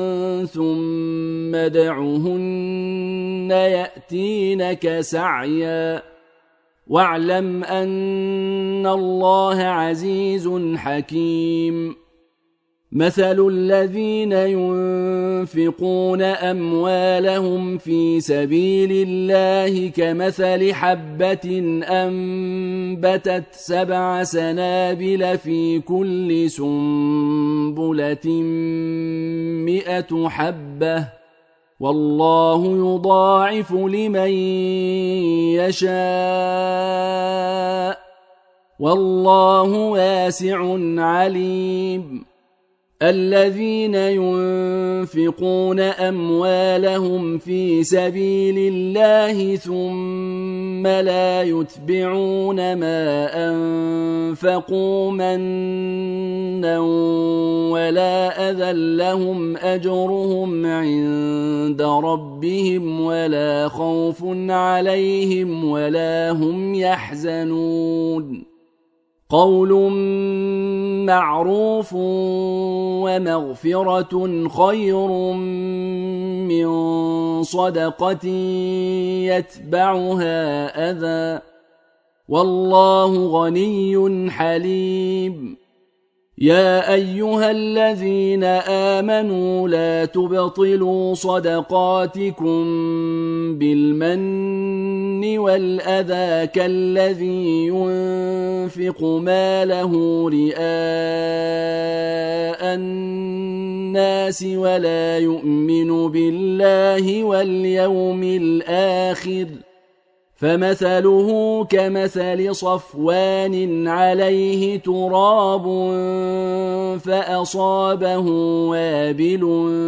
ثم ادعهن يأتينك سعيا واعلم أن الله عزيز حكيم مثل الذين ينفقون أموالهم في سبيل الله كمثل حبة أنبتت سبع سنابل في كل سنبلة مئة حبة والله يضاعف لمن يشاء والله واسع عليم الذين ينفقون أموالهم في سبيل الله ثم لا يتبعون ما أنفقوا منا ولا أذى لهم أجرهم عند ربهم ولا خوف عليهم ولا هم يحزنون قول معروف ومغفرة خير من صدقة يتبعها أذى والله غني حليم يا أيها الذين آمنوا لا تبطلوا صدقاتكم بالمن والأذى كالذي ينفق ماله رئاء الناس ولا يؤمن بالله واليوم الآخر فمثله كمثل صفوان عليه تراب فأصابه وابل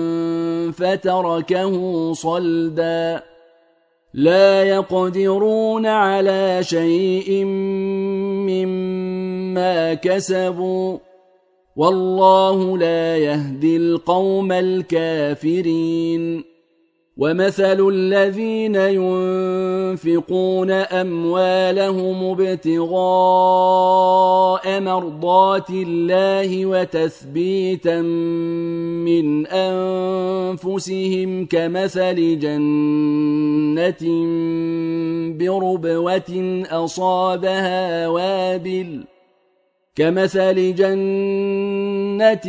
فتركه صلدا لا يقدرون على شيء مما كسبوا والله لا يهدي القوم الكافرين. ومثل الذين ينفقون أموالهم ابتغاء مرضات الله وتثبيتا من أنفسهم كمثل جنة بربوة أصابها وابل كمثل جنة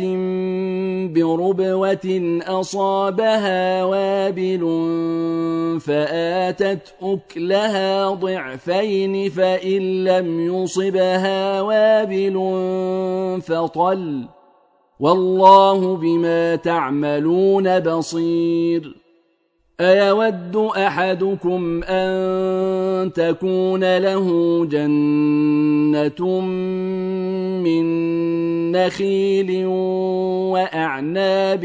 بربوة أصابها وابل فآتت أكلها ضعفين فإن لم يصبها وابل فطل والله بما تعملون بصير. أيود أحدكم أن تكون له جنة من نخيل وأعناب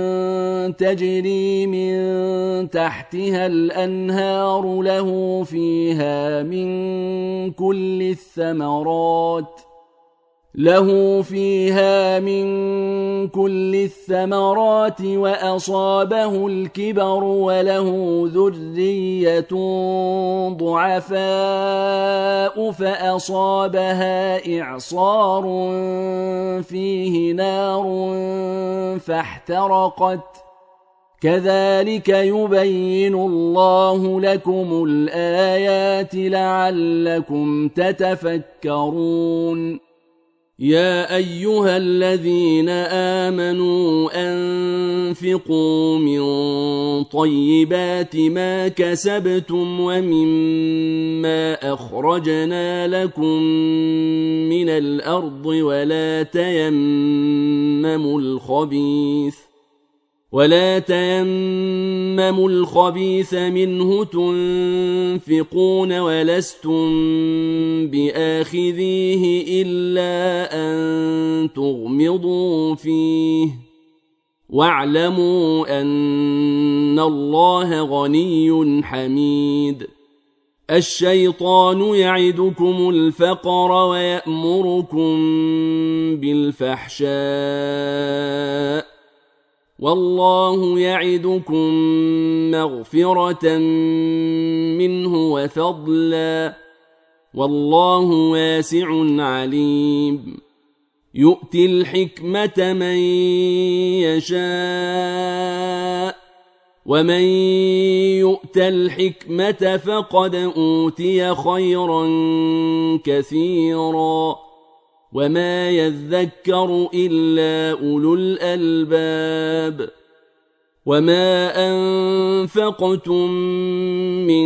تجري من تحتها الأنهار له فيها من كل الثمرات له فيها من كل الثمرات وأصابه الكبر وله ذرية ضعفاء فأصابها إعصار فيه نار فاحترقت كذلك يبين الله لكم الآيات لعلكم تتفكرون. يا أيها الذين آمنوا أنفقوا من طيبات ما كسبتم ومما أخرجنا لكم من الأرض ولا تيمموا الخبيث ولا تيمموا الخبيث منه تنفقون ولستم بآخذيه إلا أن تغمضوا فيه واعلموا أن الله غني حميد. الشيطان يعدكم الفقر ويأمركم بالفحشاء والله يعدكم مغفرة منه وفضلا والله واسع عليم. يؤتي الحكمة من يشاء ومن يؤت الحكمة فقد أوتي خيرا كثيرا وما يذكر إلا أولو الألباب. وما أنفقتم من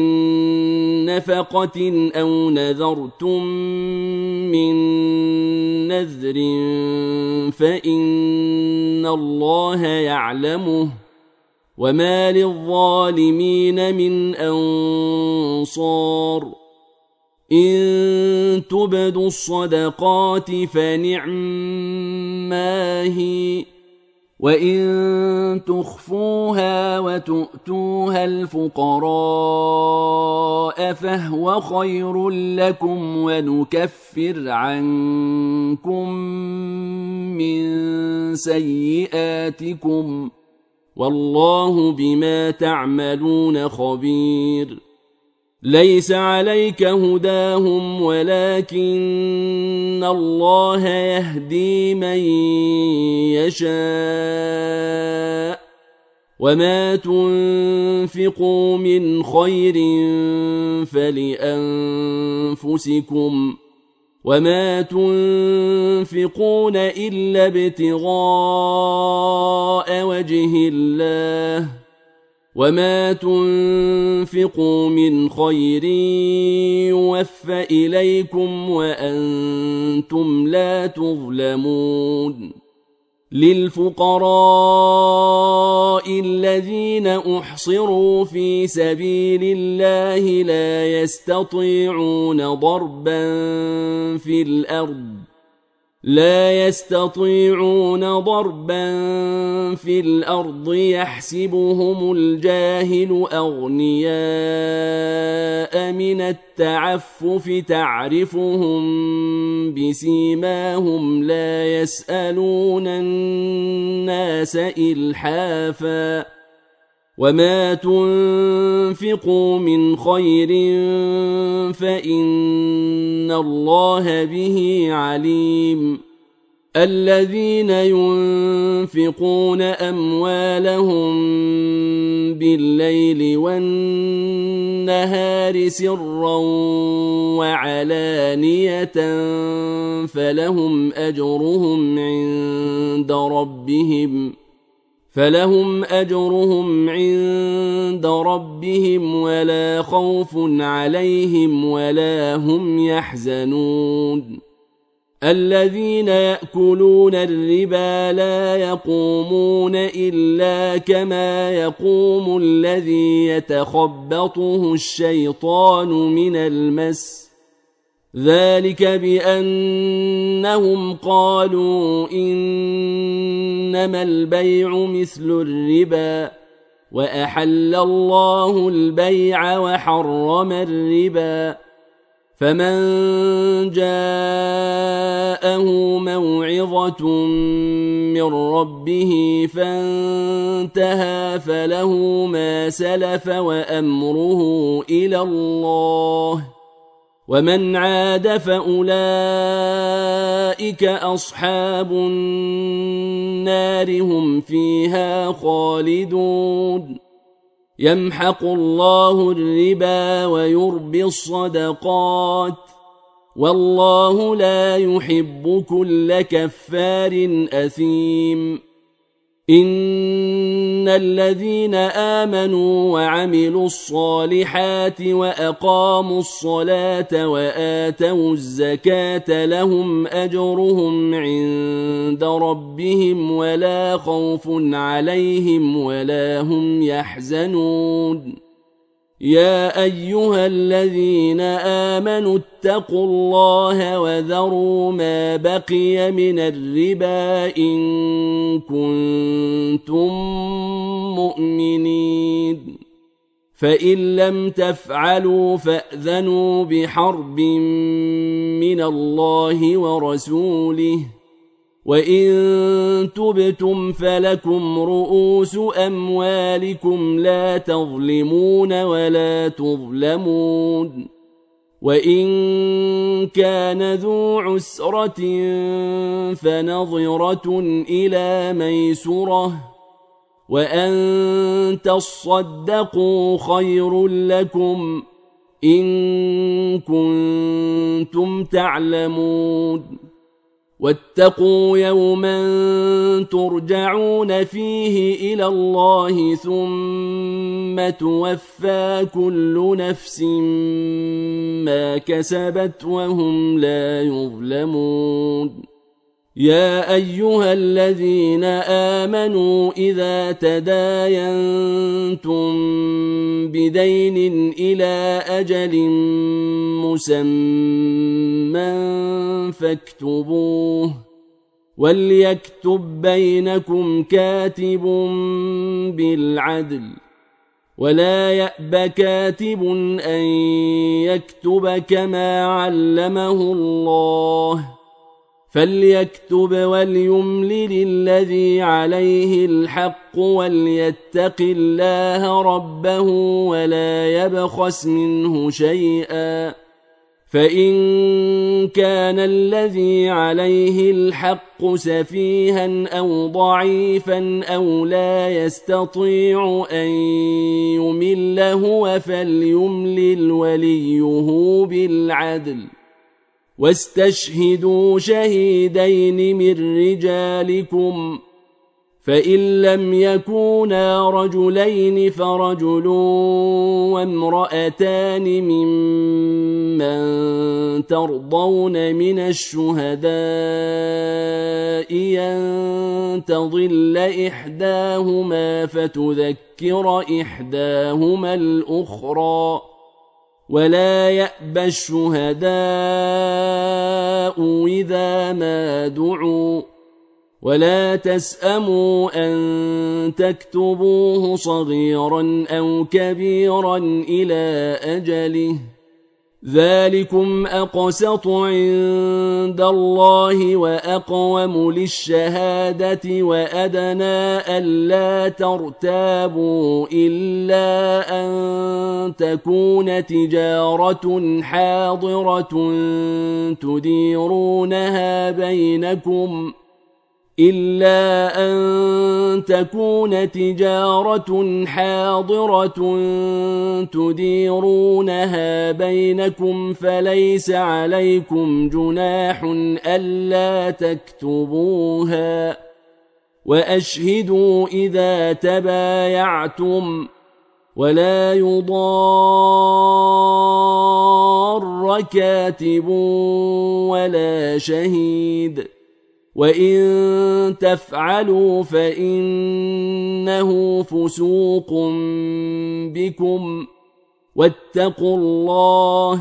نفقة أو نذرتم من نذر فإن الله يعلمه وما للظالمين من أنصار. إن تبدوا الصدقات فنعما هي وإن تخفوها وتؤتوها الفقراء فهو خير لكم ونكفر عنكم من سيئاتكم والله بما تعملون خبير. ليس عليك هداهم ولكن الله يهدي من يشاء وما تنفقوا من خير فلأنفسكم وما تنفقون إلا ابتغاء وجه الله وما تنفقوا من خير يوفى إليكم وأنتم لا تظلمون. للفقراء الذين أحصروا في سبيل الله لا يستطيعون ضربا في الأرض لا يستطيعون ضربا في الأرض يحسبهم الجاهل أغنياء من التعفف تعرفهم بسيماهم لا يسألون الناس إلحافا وما تنفقوا من خير فإن الله به عليم الذين ينفقون أموالهم بالليل والنهار سرا وعلانية فلهم أجرهم عند ربهم فلهم أجرهم عند ربهم ولا خوف عليهم ولا هم يحزنون الذين يأكلون الربا لا يقومون إلا كما يقوم الذي يتخبطه الشيطان من المس ذلك بأنهم قالوا إنما البيع مثل الربا وأحل الله البيع وحرم الربا فمن جاءه موعظة من ربه فانتهى فله ما سلف وأمره إلى الله ومن عاد فأولئك أصحاب النار هم فيها خالدون يمحق الله الربا ويربي الصدقات والله لا يحب كل كفار أثيم إن الذين آمنوا وعملوا الصالحات وأقاموا الصلاة وآتوا الزكاة لهم أجرهم عند ربهم ولا خوف عليهم ولا هم يحزنون يا أيها الذين آمنوا اتقوا الله وذروا ما بقي من الربا إن كنتم مؤمنين فإن لم تفعلوا فأذنوا بحرب من الله ورسوله وإن تبتم فلكم رؤوس أموالكم لا تظلمون ولا تظلمون وإن كان ذو عسرة فنظرة إلى ميسرة وأن تصدقوا خير لكم إن كنتم تعلمون واتقوا يوما ترجعون فيه إلى الله ثم توفى كل نفس ما كسبت وهم لا يظلمون يا أيها الذين آمنوا إذا تداينتم بدين إلى أجل مسمى فاكتبوه وليكتب بينكم كاتب بالعدل ولا يأب كاتب أن يكتب كما علمه الله فليكتب وليملل الذي عليه الحق وليتق الله ربه ولا يبخس منه شيئا فإن كان الذي عليه الحق سفيها أو ضعيفا أو لا يستطيع أن يمل هو فليملل وليه بالعدل واستشهدوا شهيدين من رجالكم فإن لم يكونا رجلين فرجل وامرأتان ممن ترضون من الشهداء أن تضل إحداهما فتذكر إحداهما الأخرى ولا يأبى الشهداء إذا ما دعوا ولا تسأموا أن تكتبوه صغيرا أو كبيرا إلى أجله ذلكم أقسط عند الله وأقوم للشهادة وأدنى ألا ترتابوا إلا أن تكون تجارة حاضرة تديرونها بينكم إلا أن تكون تجارة حاضرة تديرونها بينكم فليس عليكم جناح ألا تكتبوها وأشهدوا إذا تبايعتم ولا يضار كاتب ولا شهيد وإن تفعلوا فإنه فسوق بكم واتقوا الله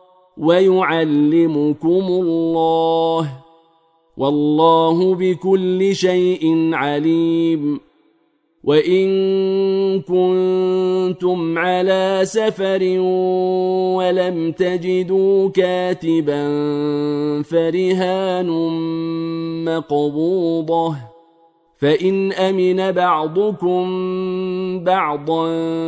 ويعلمكم الله والله بكل شيء عليم وإن كنتم على سفر ولم تجدوا كاتبا فرهان مقبوضة فإن أمن بعضكم بعضا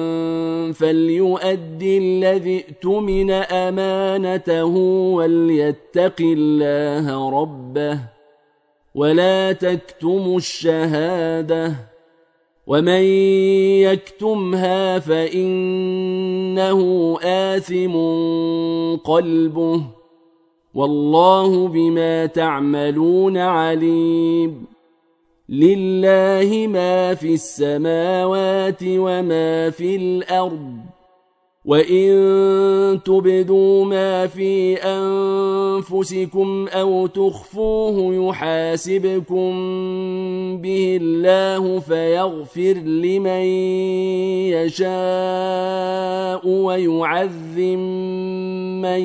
فليؤدي الذي ائتمن أمانته وليتق الله ربه ولا تكتموا الشهادة ومن يكتمها فإنه آثم قلبه والله بما تعملون عليم لله ما في السماوات وما في الأرض وإن تبدوا ما في أنفسكم أو تخفوه يحاسبكم به الله فيغفر لمن يشاء ويعذب من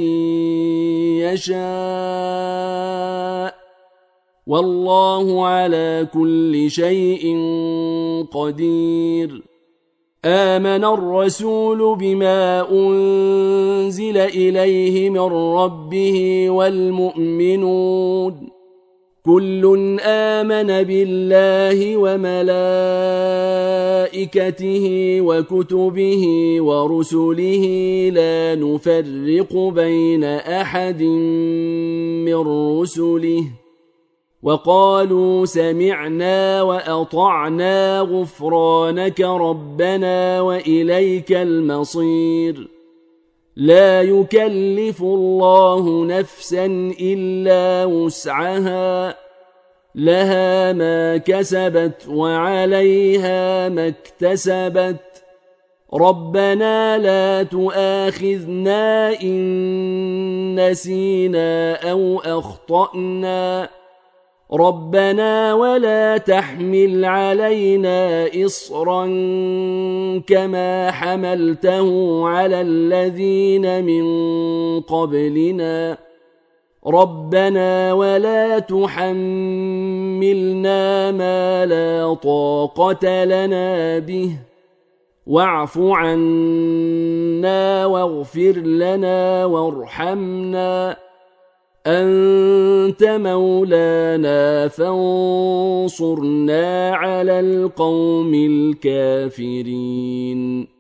يشاء والله على كل شيء قدير آمن الرسول بما أنزل إليه من ربه والمؤمنون كل آمن بالله وملائكته وكتبه ورسله لا نفرق بين أحد من رسله وقالوا سمعنا وأطعنا غفرانك ربنا وإليك المصير لا يكلف الله نفسا إلا وسعها لها ما كسبت وعليها ما اكتسبت ربنا لا تؤاخذنا إن نسينا أو أخطأنا ربنا ولا تحمل علينا إصرا كما حملته على الذين من قبلنا ربنا ولا تحملنا ما لا طاقة لنا به واعف عنا واغفر لنا وارحمنا أنت مولانا فانصرنا على القوم الكافرين